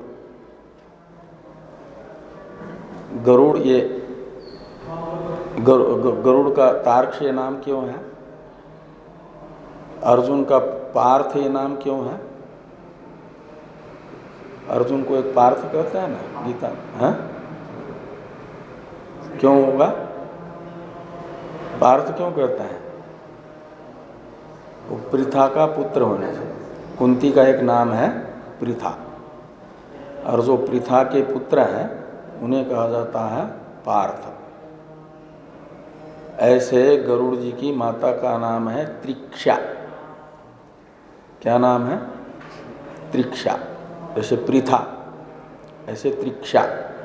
गरुड़ ये गरुड़ का तार्क्ष ये नाम क्यों है? अर्जुन का पार्थ ये नाम क्यों है? अर्जुन को एक पार्थ कहते हैं ना गीता है, क्यों होगा? पार्थ क्यों कहते हैं? वो पृथा का पुत्र होने से। कुंती का एक नाम है पृथा, और जो पृथा के पुत्र हैं उन्हें कहा जाता है पार्थ। ऐसे गरुड़ जी की माता का नाम है त्रिक्षा। क्या नाम है? त्रिक्षा। जैसे पृथा ऐसे त्रिक्षा।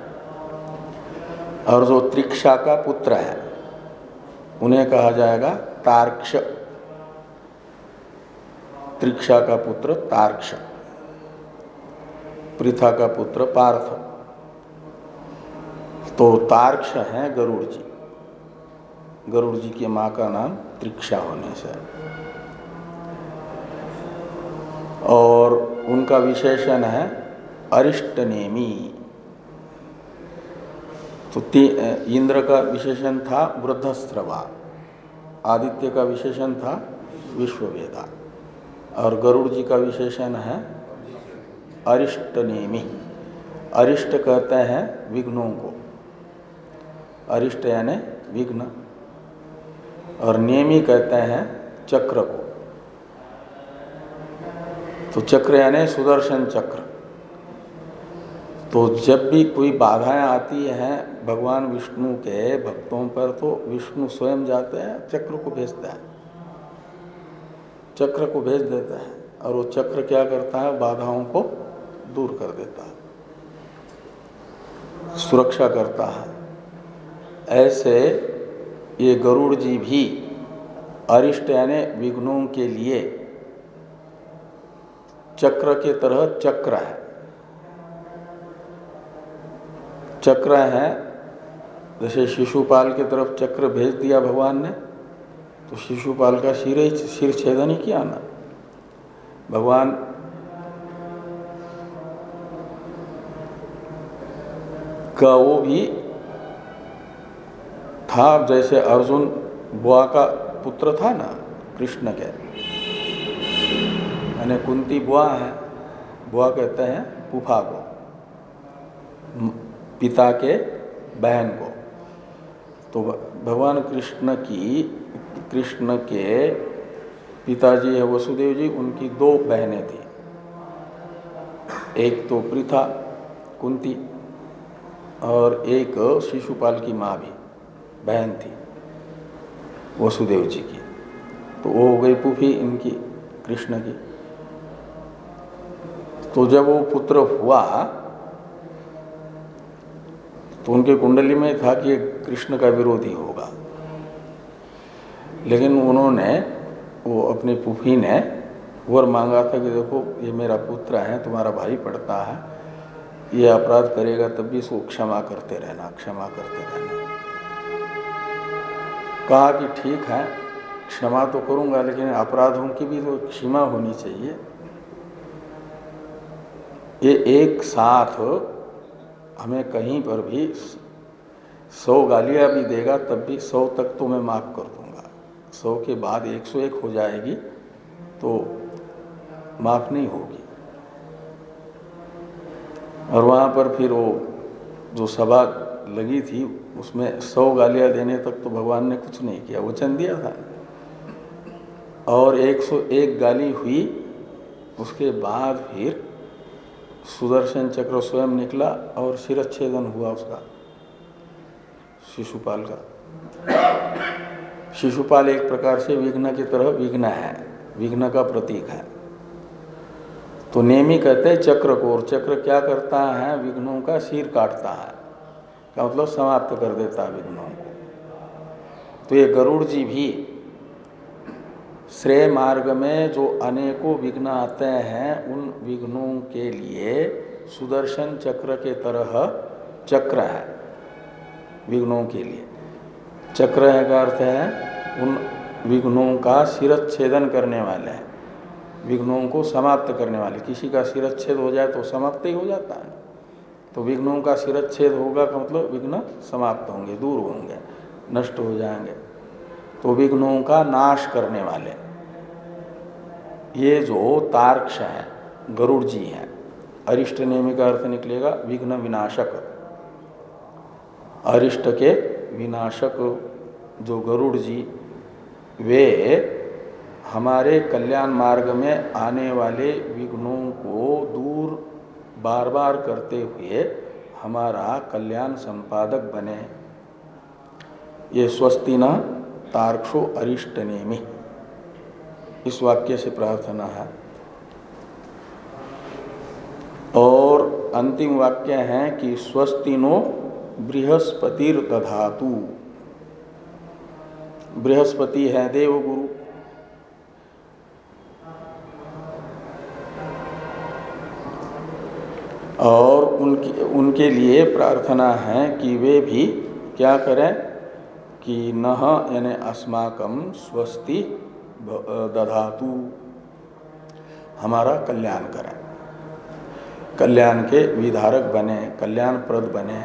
और जो त्रिक्षा का पुत्र है उन्हें कहा जाएगा तार्क्ष। त्रिक्षा का पुत्र तार्क्ष, पृथा का पुत्र पार्थ। तो तार्क्ष हैं गरुड़ जी। गरुड़ जी की माँ का नाम त्रिक्षा होने से। और उनका विशेषण है अरिष्टनेमी। तो इंद्र का विशेषण था वृद्धस्रवा, आदित्य का विशेषण था विश्ववेदा, और गरुड़ जी का विशेषण है अरिष्टनेमी। अरिष्ट कहते हैं विघ्नों को, अरिष्ट यानी विघ्न, और नेमी कहते हैं चक्र को। तो चक्र यानी सुदर्शन चक्र। तो जब भी कोई बाधाएं आती हैं भगवान विष्णु के भक्तों पर, तो विष्णु स्वयं जाते हैं, चक्र को भेजते हैं, चक्र को भेज देते हैं, और वो चक्र क्या करता है, बाधाओं को दूर कर देता है, सुरक्षा करता है। ऐसे ये गरुड़ जी भी अरिष्ट यानी विघ्नों के लिए चक्र के तरह चक्र है। चक्र है, जैसे शिशुपाल की तरफ चक्र भेज दिया भगवान ने, तो शिशुपाल का सिर सिर छेदन ही किया ना भगवान। का वो भी था, जैसे अर्जुन बुआ का पुत्र था ना कृष्ण के, यानी कुंती बुआ है, बुआ कहते हैं फूफा को, पिता के बहन को। तो भगवान कृष्ण की कृष्ण के पिताजी है वसुदेव जी, उनकी दो बहनें थी, एक तो पृथा कुंती, और एक शिशुपाल की माँ भी बहन थी वसुदेव जी की। तो वो हो गई फूफी इनकी कृष्ण की। तो जब वो पुत्र हुआ तो उनके कुंडली में था कि कृष्ण का विरोधी होगा, लेकिन उन्होंने, वो अपनी फूफी ने वर मांगा था कि देखो ये मेरा पुत्र है, तुम्हारा भाई पढ़ता है, ये अपराध करेगा तब भी इसको क्षमा करते रहना, क्षमा करते रहना। कहा कि ठीक है क्षमा तो करूंगा, लेकिन अपराधों की भी तो सीमा होनी चाहिए। ये एक साथ हमें कहीं पर भी सौ गालियाँ भी देगा तब भी सौ तक तो मैं माफ़ कर दूंगा, सौ के बाद एक सौ एक हो जाएगी तो माफ़ नहीं होगी। और वहाँ पर फिर वो जो सभा लगी थी उसमें सौ गालियाँ देने तक तो भगवान ने कुछ नहीं किया, वचन दिया था। और एक सौ एक गाली हुई, उसके बाद फिर सुदर्शन चक्र स्वयं निकला और शिरच्छेदन हुआ उसका, शिशुपाल का। शिशुपाल एक प्रकार से विघ्न की तरह विघ्न है, विघ्न का प्रतीक है। तो नेमी कहते हैं चक्र को, और चक्र क्या करता है, विघ्नों का सिर काटता है, का मतलब समाप्त कर देता है विघ्नों को। तो ये गरुड़ जी भी श्रेय मार्ग में जो अनेकों विघ्न आते हैं, उन विघ्नों के लिए सुदर्शन चक्र के तरह चक्र है, विघ्नों के लिए। चक्र है का अर्थ है उन विघ्नों का शिरच्छेदन करने वाले हैं, विघ्नों को समाप्त करने वाले। किसी का शिरच्छेद हो जाए तो समाप्त ही हो जाता है, तो विघ्नों का शिरच्छेद होगा का मतलब विघ्न समाप्त होंगे, दूर होंगे, नष्ट हो जाएंगे। तो विघ्नों का नाश करने वाले ये जो तार्क्ष हैं गरुड़ जी हैं। अरिष्ट नेमी का अर्थ निकलेगा विघ्न विनाशक, अरिष्ट के विनाशक जो गरुड़ जी, वे हमारे कल्याण मार्ग में आने वाले विघ्नों को दूर बार बार करते हुए हमारा कल्याण संपादक बने। ये स्वस्ति न तार्क्षो अरिष्ट नेमि, इस वाक्य से प्रार्थना है। और अंतिम वाक्य है कि स्वस्ति नो बृहस्पतिर दधातु। बृहस्पति है देवगुरु, और उनकी उनके लिए प्रार्थना है कि वे भी क्या करें, कि नह यानी अस्माकं स्वस्ति दधातु, हमारा कल्याण करें, कल्याण के विधारक बने, कल्याणप्रद बने।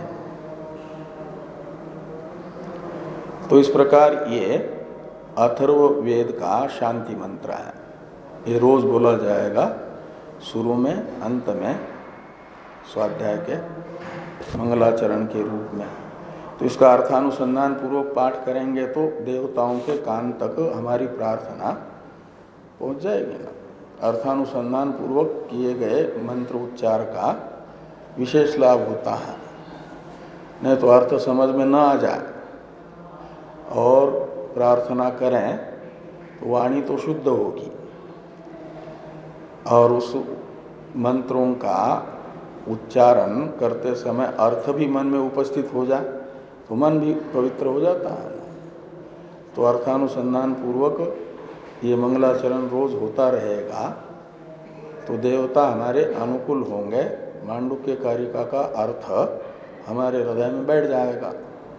तो इस प्रकार ये अथर्ववेद का शांति मंत्र है। ये रोज बोला जाएगा शुरू में, अंत में, स्वाध्याय के मंगलाचरण के रूप में। तो इसका अर्थानुसंधान पूर्वक पाठ करेंगे तो देवताओं के कान तक हमारी प्रार्थना पहुंच जाएगी ना। अर्थानुसंधान पूर्वक किए गए मंत्र उच्चार का विशेष लाभ होता है, नहीं तो अर्थ समझ में न आ जाए और प्रार्थना करें तो वाणी तो शुद्ध होगी और उस मंत्रों का उच्चारण करते समय अर्थ भी मन में उपस्थित हो जाए तो मन भी पवित्र हो जाता है। तो अर्थानुसंधान पूर्वक ये मंगलाचरण रोज होता रहेगा तो देवता हमारे अनुकूल होंगे, मांडुक्य कारिका का अर्थ हमारे हृदय में बैठ जाएगा।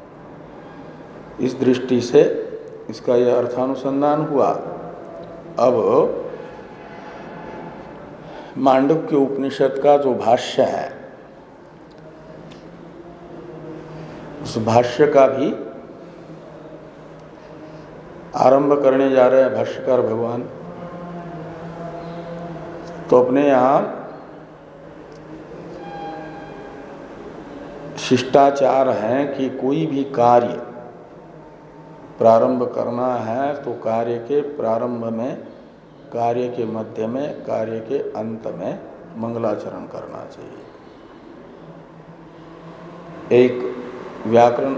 इस दृष्टि से इसका यह अर्थानुसंधान हुआ। अब मांडुक्य उपनिषद का जो भाष्य है उस भाष्य का भी आरंभ करने जा रहे हैं भाष्यकार भगवान। तो अपने यहाँ शिष्टाचार है कि कोई भी कार्य प्रारंभ करना है तो कार्य के प्रारंभ में, कार्य के मध्य में, कार्य के अंत में मंगलाचरण करना चाहिए। एक व्याकरण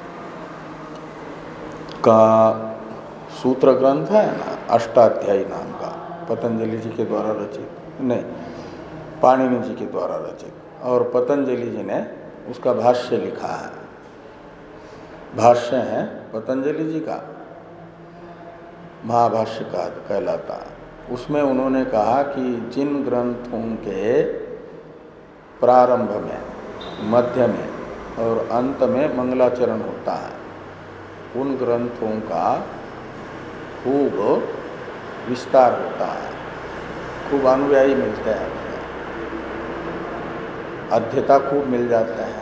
का सूत्र ग्रंथ है ना, अष्टाध्यायी नाम का, पतंजलि जी के द्वारा रचित, नहीं पाणिनि जी के द्वारा रचित, और पतंजलि जी ने उसका भाष्य लिखा है। भाष्य है पतंजलि जी का, महाभाष्य का कहलाता है। उसमें उन्होंने कहा कि जिन ग्रंथों के प्रारंभ में, मध्य में और अंत में मंगलाचरण होता है उन ग्रंथों का खूब विस्तार होता है, खूब अनुयायी मिलते हैं, अध्येता खूब मिल जाते हैं।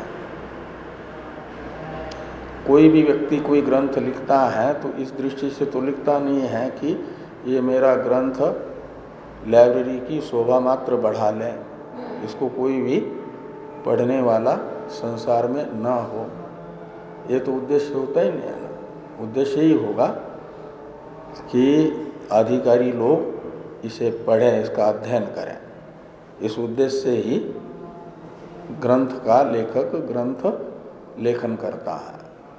कोई भी व्यक्ति कोई ग्रंथ लिखता है तो इस दृष्टि से तो लिखता नहीं है कि ये मेरा ग्रंथ लाइब्रेरी की शोभा मात्र बढ़ा ले, इसको कोई भी पढ़ने वाला संसार में न हो, ये तो उद्देश्य होता ही नहीं है ना। उद्देश्य ही होगा कि अधिकारी लोग इसे पढ़ें, इसका अध्ययन करें। इस उद्देश्य से ही ग्रंथ का लेखक ग्रंथ लेखन करता है।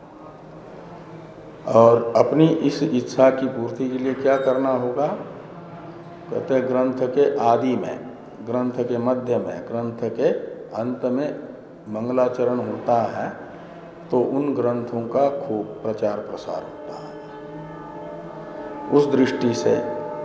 और अपनी इस इच्छा की पूर्ति के लिए क्या करना होगा, कहते हैं ग्रंथ के आदि में, ग्रंथ के मध्य में, ग्रंथ के अंत में मंगलाचरण होता है तो उन ग्रंथों का खूब प्रचार प्रसार होता है। उस दृष्टि से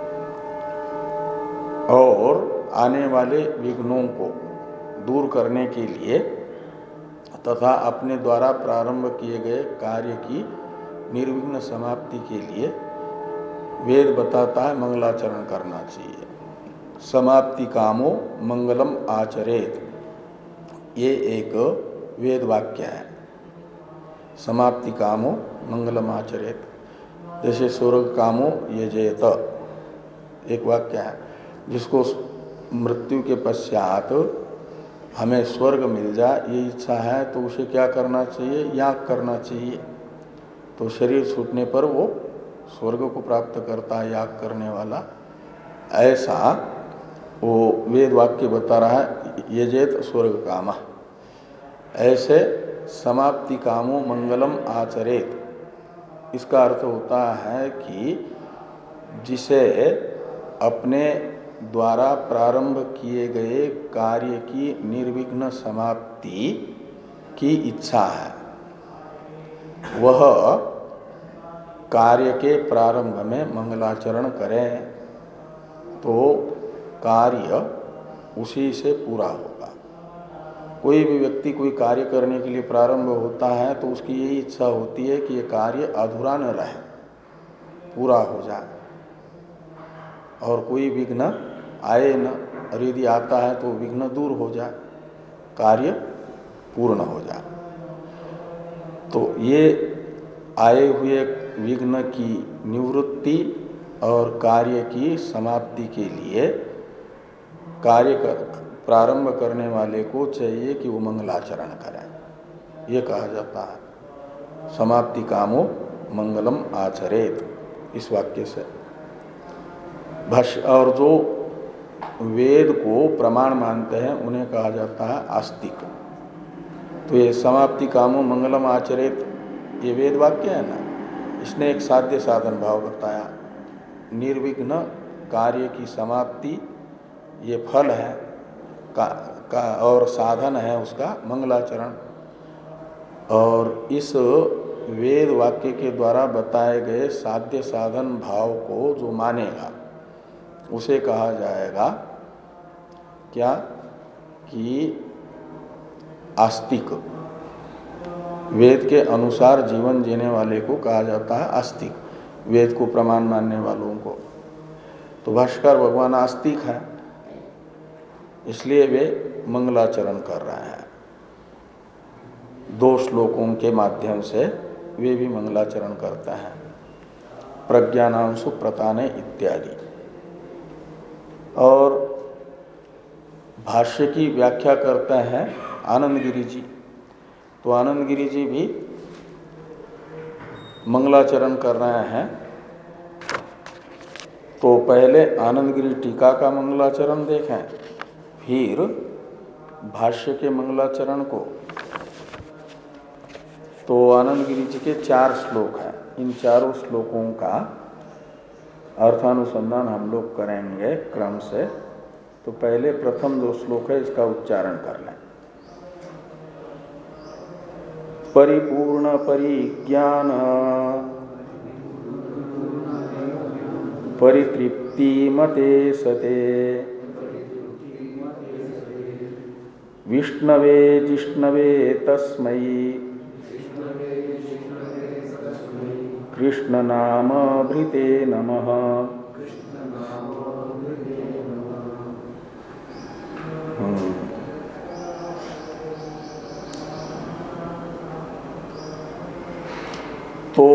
और आने वाले विघ्नों को दूर करने के लिए तथा अपने द्वारा प्रारंभ किए गए कार्य की निर्विघ्न समाप्ति के लिए वेद बताता है मंगलाचरण करना चाहिए। समाप्ति कामो मंगलम आचरेत, ये एक वेद वाक्य है। समाप्ति कामो मंगलम आचरेत, जैसे स्वर्ग कामो यजेत एक वाक्य है, जिसको मृत्यु के पश्चात हमें स्वर्ग मिल जाए ये इच्छा है तो उसे क्या करना चाहिए, याग करना चाहिए। तो शरीर छूटने पर वो स्वर्ग को प्राप्त करता है याग करने वाला। ऐसा वो वेद वाक्य बता रहा है, यजेत स्वर्ग कामा। ऐसे समाप्ति कामो मंगलम आचरेत, इसका अर्थ होता है कि जिसे अपने द्वारा प्रारंभ किए गए कार्य की निर्विघ्न समाप्ति की इच्छा है, वह कार्य के प्रारंभ में मंगलाचरण करें तो कार्य उसी से पूरा होगा। कोई भी व्यक्ति कोई कार्य करने के लिए प्रारंभ होता है तो उसकी यही इच्छा होती है कि ये कार्य अधूरा न रहे, पूरा हो जाए और कोई विघ्न आए न, और यदि आता है तो विघ्न दूर हो जाए, कार्य पूर्ण हो जाए। तो ये आए हुए विघ्न की निवृत्ति और कार्य की समाप्ति के लिए कार्य कर, प्रारंभ करने वाले को चाहिए कि वो मंगलाचरण करें। ये कहा जाता है समाप्ति कामो मंगलम आचरेत, इस वाक्य से। भाष्य और जो वेद को प्रमाण मानते हैं उन्हें कहा जाता है आस्तिक। तो ये समाप्ति कामो मंगलम आचरेत ये वेद वाक्य है ना, इसने एक साध्य साधन भाव बताया। निर्विघ्न कार्य की समाप्ति ये फल है का, का और साधन है उसका मंगलाचरण। और इस वेद वाक्य के द्वारा बताए गए साध्य साधन भाव को जो मानेगा उसे कहा जाएगा क्या कि आस्तिक। वेद के अनुसार जीवन जीने वाले को कहा जाता है आस्तिक, वेद को प्रमाण मानने वालों को। तो भाष्यकार भगवान आस्तिक है, इसलिए वे मंगलाचरण कर रहे हैं। दो श्लोकों के माध्यम से वे भी मंगलाचरण करते हैं, प्रज्ञानां सुप्रताने इत्यादि। और भाष्य की व्याख्या करते हैं आनंद गिरि जी। तो आनंद गिरि जी भी मंगलाचरण कर रहे हैं। तो पहले आनंद गिरि टीका का मंगलाचरण देखें, फिर भाष्य के मंगलाचरण को। तो आनंद गिरि जी के चार श्लोक हैं, इन चारों श्लोकों का अर्थानुसंधान हम लोग करेंगे क्रम से। तो पहले प्रथम जो श्लोक है इसका उच्चारण कर लें। परिपूर्ण परिज्ञान परितृप्ति मते सते विष्णवे जिष्णवे तस्मै कृष्ण नाम भृते नमः। तो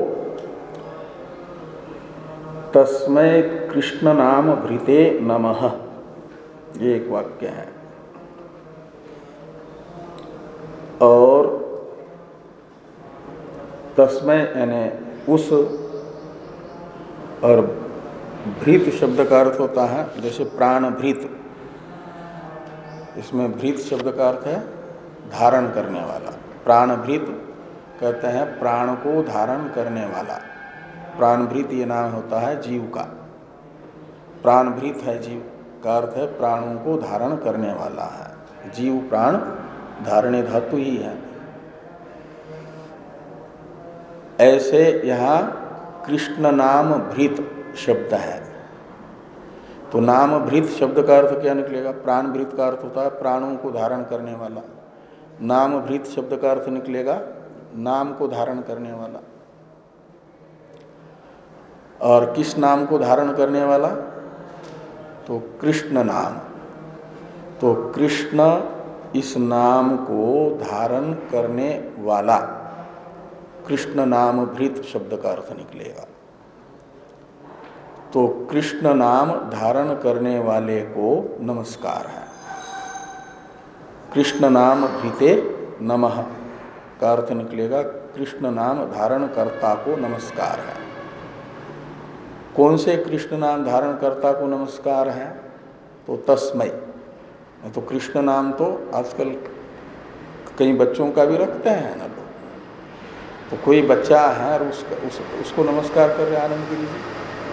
तस्मै कृष्ण नाम भृते नमः, ये एक वाक्य है। और तस्मै यानी उस, और भृत शब्द का अर्थ होता है जैसे प्राण भृत, इसमें भृत शब्द का अर्थ है धारण करने वाला। प्राण भृत कहते हैं प्राण को धारण करने वाला। प्राण भृत ये नाम होता है जीव का। प्राण भृत है जीव का अर्थ है प्राणों को धारण करने वाला है। जीव प्राण धारणे धातु ही है। ऐसे यहाँ कृष्ण नाम भृत शब्द है। तो नाम भृत शब्द का अर्थ क्या निकलेगा? प्राण भृत का अर्थ होता है प्राणों को धारण करने वाला। नाम भृत शब्द का अर्थ निकलेगा नाम को धारण करने वाला। और किस नाम को धारण करने वाला? तो कृष्ण नाम। तो कृष्ण इस नाम को धारण करने वाला, कृष्ण नाम भृत शब्द का अर्थ निकलेगा। तो कृष्ण नाम धारण करने वाले को नमस्कार है। कृष्ण नाम भृते नमः का अर्थ निकलेगा कृष्ण नाम धारण कर्ता को नमस्कार है। कौन से कृष्ण नाम धारण कर्ता को नमस्कार है? तो तस्मै। तो कृष्ण नाम तो आजकल कई बच्चों का भी रखते हैं ना लोग। तो कोई बच्चा है और उसका, उस, उसको नमस्कार कर रहे आनंद गिरि जी।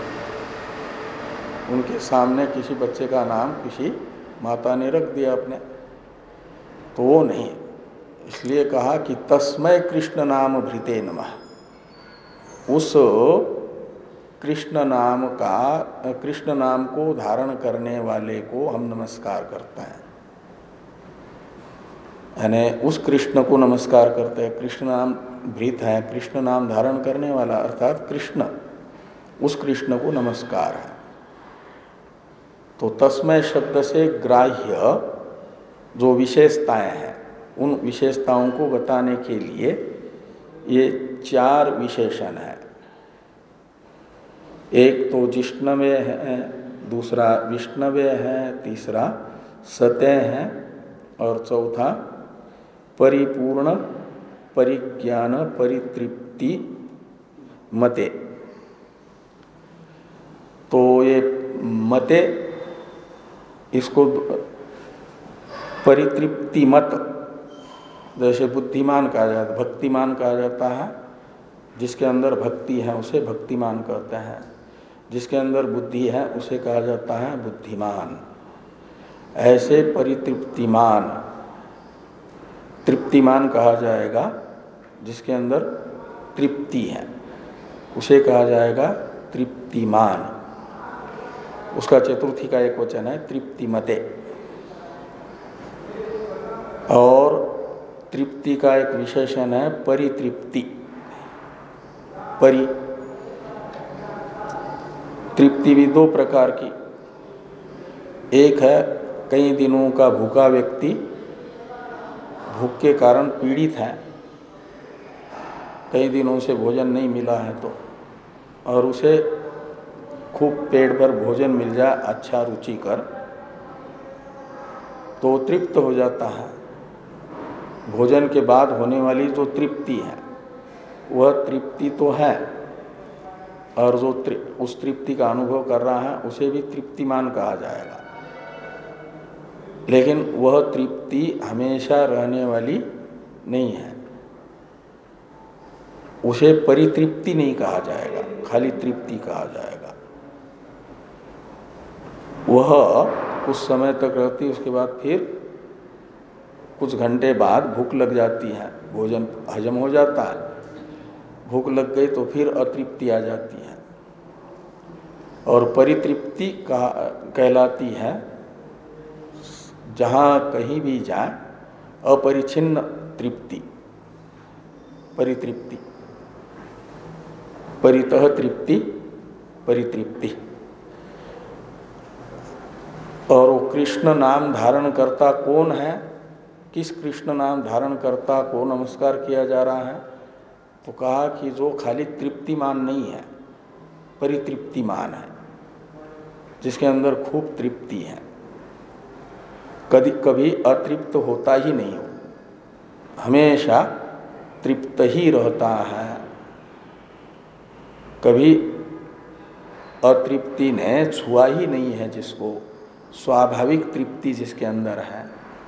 उनके सामने किसी बच्चे का नाम किसी माता ने रख दिया अपने, तो वो नहीं। इसलिए कहा कि तस्मै कृष्ण नाम भृते नमः। उस कृष्ण नाम का, कृष्ण नाम को धारण करने वाले को हम नमस्कार करते हैं। यानी उस कृष्ण को नमस्कार करते हैं। कृष्ण नाम भृत है, कृष्ण नाम धारण करने वाला, अर्थात कृष्ण, उस कृष्ण को नमस्कार है। तो तस्मय शब्द से ग्राह्य जो विशेषताएं हैं, उन विशेषताओं को बताने के लिए ये चार विशेषण है। एक तो जिष्णवे है, दूसरा विष्णवे है, तीसरा सते है और चौथा परिपूर्ण परिज्ञान परितृप्ति मते। तो ये मते, इसको परितृप्ति मत, जैसे बुद्धिमान कहा जाता है, भक्तिमान कहा जाता है। जिसके अंदर भक्ति है उसे भक्तिमान कहते हैं, जिसके अंदर बुद्धि है उसे कहा जाता है बुद्धिमान। ऐसे परितृप्तिमान, तृप्तिमान कहा जाएगा जिसके अंदर तृप्ति है, उसे कहा जाएगा तृप्तिमान। उसका चतुर्थी का एक वचन है तृप्तिमते। और तृप्ति का एक विशेषण है परितृप्ति। परि तृप्ति भी दो प्रकार की, एक है कई दिनों का भूखा व्यक्ति, भूख के कारण पीड़ित है, कई दिनों से भोजन नहीं मिला है तो, और उसे खूब पेट भर भोजन मिल जाए अच्छा रुचिकर, तो तृप्त हो जाता है। भोजन के बाद होने वाली जो तृप्ति है वह तृप्ति तो है, और जो उस तृप्ति का अनुभव कर रहा है उसे भी तृप्तिमान कहा जाएगा। लेकिन वह तृप्ति हमेशा रहने वाली नहीं है, उसे परितृप्ति नहीं कहा जाएगा, खाली तृप्ति कहा जाएगा। वह कुछ समय तक रहती, उसके बाद फिर कुछ घंटे बाद भूख लग जाती है, भोजन हजम हो जाता है, भूख लग गई तो फिर अतृप्ति आ जाती है। और परितृप्ति का कहलाती है जहाँ कहीं भी जाए अपरिछिन्न तृप्ति, परितृप्ति, परितः तृप्ति, परितृप्ति। और वो कृष्ण नाम धारण करता कौन है, किस कृष्ण नाम धारण करता को नमस्कार किया जा रहा है? तो कहा कि जो खाली तृप्तिमान नहीं है, परितृप्तिमान है, जिसके अंदर खूब तृप्ति है, कभी कभी अतृप्त होता ही नहीं हो, हमेशा तृप्त ही रहता है। कभी अतृप्ति ने छुआ ही नहीं है जिसको, स्वाभाविक तृप्ति जिसके अंदर है।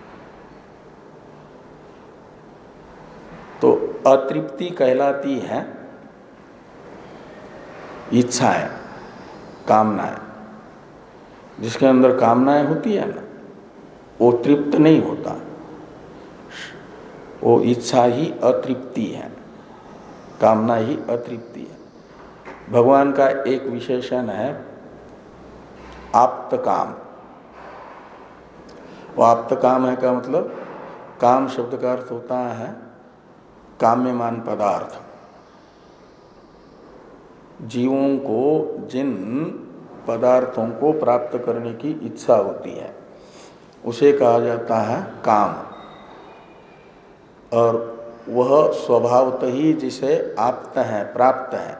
तो अतृप्ति कहलाती है इच्छाएं, कामनाएं। जिसके अंदर कामनाएं होती है ना, वो तृप्त नहीं होता, वो इच्छा ही अतृप्ति है, कामना ही अतृप्ति है। भगवान का एक विशेषण है आप्त काम। वो आप्त काम है का मतलब, काम शब्द का अर्थ होता है काम्यमान पदार्थ। जीवों को जिन पदार्थों को प्राप्त करने की इच्छा होती है उसे कहा जाता है काम। और वह स्वभावतः ही जिसे आप्त है, प्राप्त है।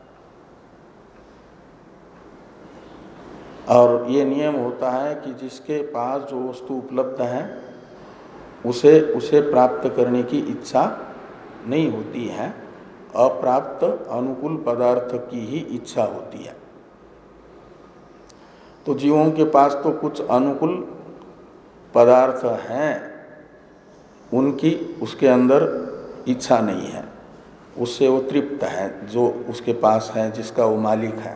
और ये नियम होता है कि जिसके पास जो वस्तु उपलब्ध है उसे उसे प्राप्त करने की इच्छा नहीं होती है, अप्राप्त अनुकूल पदार्थ की ही इच्छा होती है। तो जीवों के पास तो कुछ अनुकूल पदार्थ हैं, उनकी उसके अंदर इच्छा नहीं है, उससे वो तृप्त है जो उसके पास है, जिसका वो मालिक है।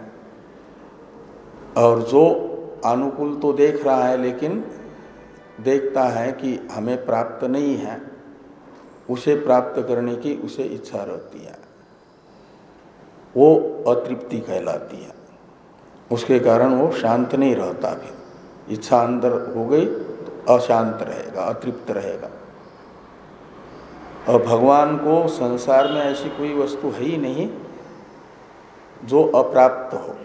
और जो अनुकूल तो देख रहा है लेकिन देखता है कि हमें प्राप्त नहीं है, उसे प्राप्त करने की उसे इच्छा रहती है, वो अतृप्ति कहलाती है। उसके कारण वो शांत नहीं रहता। फिर इच्छा अंदर हो गई तो अशांत रहेगा, अतृप्त रहेगा। और भगवान को संसार में ऐसी कोई वस्तु है ही नहीं जो अप्राप्त हो,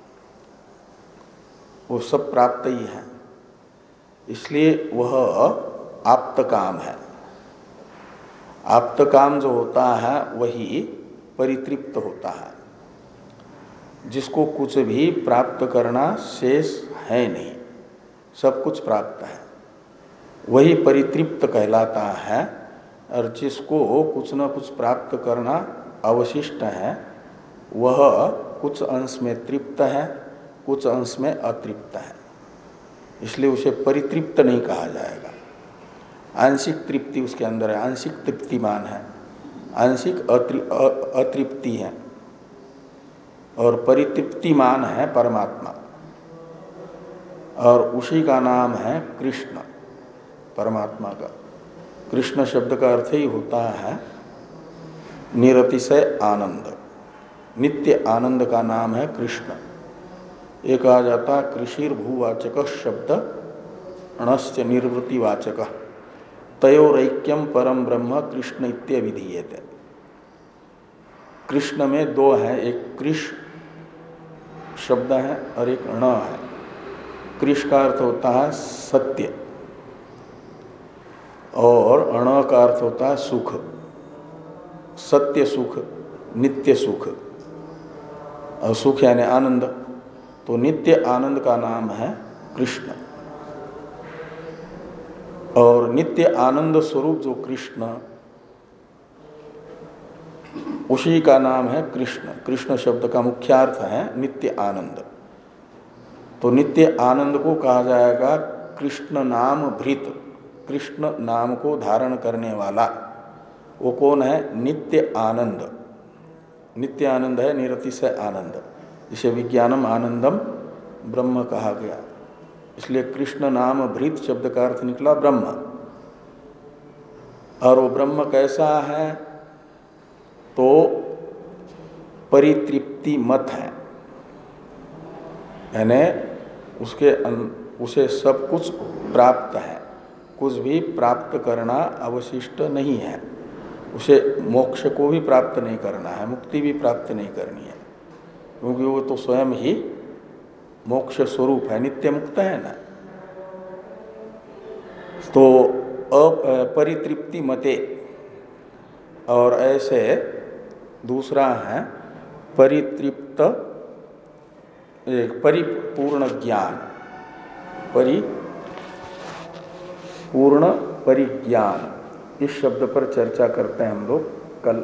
वो सब प्राप्त ही है। इसलिए वह आप्त काम है। आप्त काम जो होता है वही परितृप्त होता है, जिसको कुछ भी प्राप्त करना शेष है नहीं, सब कुछ प्राप्त है, वही परितृप्त कहलाता है। और जिसको कुछ न कुछ प्राप्त करना अवशिष्ट है वह कुछ अंश में तृप्त है, कुछ अंश में अतृप्त है, इसलिए उसे परितृप्त नहीं कहा जाएगा। आंशिक तृप्ति उसके अंदर है, आंशिक तृप्तिमान है, आंशिक अतृप्ति है, और परितृप्तिमान है परमात्मा, और उसी का नाम है कृष्ण। परमात्मा का कृष्ण शब्द का अर्थ ही होता है निरतिशय आनंद, नित्य आनंद का नाम है कृष्ण। एक कहा जाता कृषिर भूवाचक शब्द अणस्य निर्वृत्तिवाचक तयोरैक्यम परम ब्रह्म कृष्ण इत्यभिधीयते। कृष्ण में दो है, एक कृष शब्द है और एक ण है। कृष का अर्थ होता है सत्य और अण का अर्थ होता है सुख, सत्य सुख, नित्य सुख, और सुख यानी आनंद। तो नित्य आनंद का नाम है कृष्ण, और नित्य आनंद स्वरूप जो कृष्ण, उसी का नाम है कृष्ण। कृष्ण शब्द का मुख्यार्थ है नित्य आनंद। तो नित्य आनंद को कहा जाएगा कृष्ण नाम भृत, कृष्ण नाम को धारण करने वाला। वो कौन है? नित्य आनंद। नित्य आनंद है निरतिशय आनंद, इसे विज्ञानम आनंदम ब्रह्म कहा गया। इसलिए कृष्ण नाम भृत शब्द का अर्थ निकला ब्रह्म। और वो ब्रह्म कैसा है? तो परितृप्ति मत है, यानी उसके उसे सब कुछ प्राप्त है, कुछ भी प्राप्त करना अवशिष्ट नहीं है। उसे मोक्ष को भी प्राप्त नहीं करना है, मुक्ति भी प्राप्त नहीं करनी है, क्योंकि वो तो स्वयं ही मोक्ष स्वरूप है, नित्य मुक्त है ना। तो अपरितृप्ति मते, और ऐसे दूसरा है परितृप्त परिपूर्ण ज्ञान, परिपूर्ण परिज्ञान। इस शब्द पर चर्चा करते हैं हम लोग कल।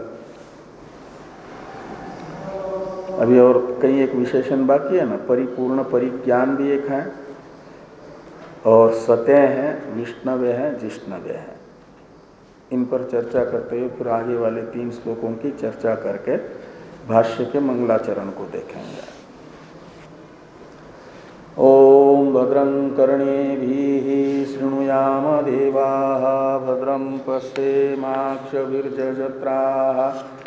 अभी और कई एक विशेषण बाकी है ना, परिपूर्ण परिज्ञान भी एक है, और सत्य है, विष्णवे है, जिष्णवे है। इन पर चर्चा करते हुए फिर आगे वाले तीन श्लोकों की चर्चा करके भाष्य के मंगलाचरण को देखेंगे। ओम भद्रं कर्णेभिः शृणुयाम देवाः, भद्रं पश्येमाक्षभिर्यजत्राः,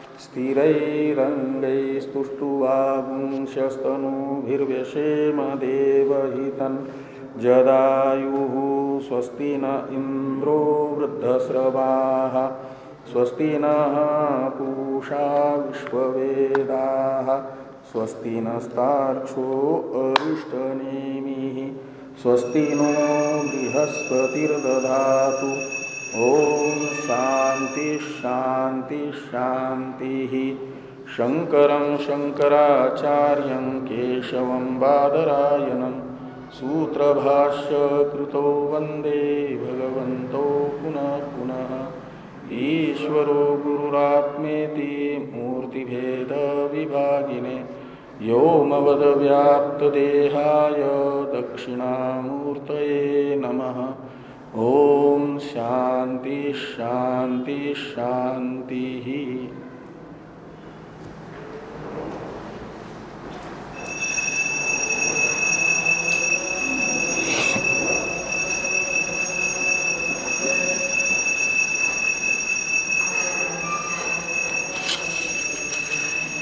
स्थिरैरङ्गैस्तुष्टुवागुंशस्तनूभिर्व्यसेम देवहितं जदायुः। स्वस्ति न इन्द्रो वृद्धश्रवाः, स्वस्ति नः पूषा विश्ववेदाः, स्वस्ति नस्तार्क्ष्यो अरिष्टनेमिः, स्वस्ति नो बृहस्पतिर्दधातु। ओम शांति शांति शांति। शंकरं शंकराचार्यं केशवं बादरायणं सूत्रभाष्य कृतो वंदे भगवन्तो पुनः पुनः। ईश्वरो गुरुरात्मेति मूर्तिभेद विभागिने व्योमवद्व्याप्तदेहाय दक्षिणामूर्तये नमः। ओम शांति शांति शांति।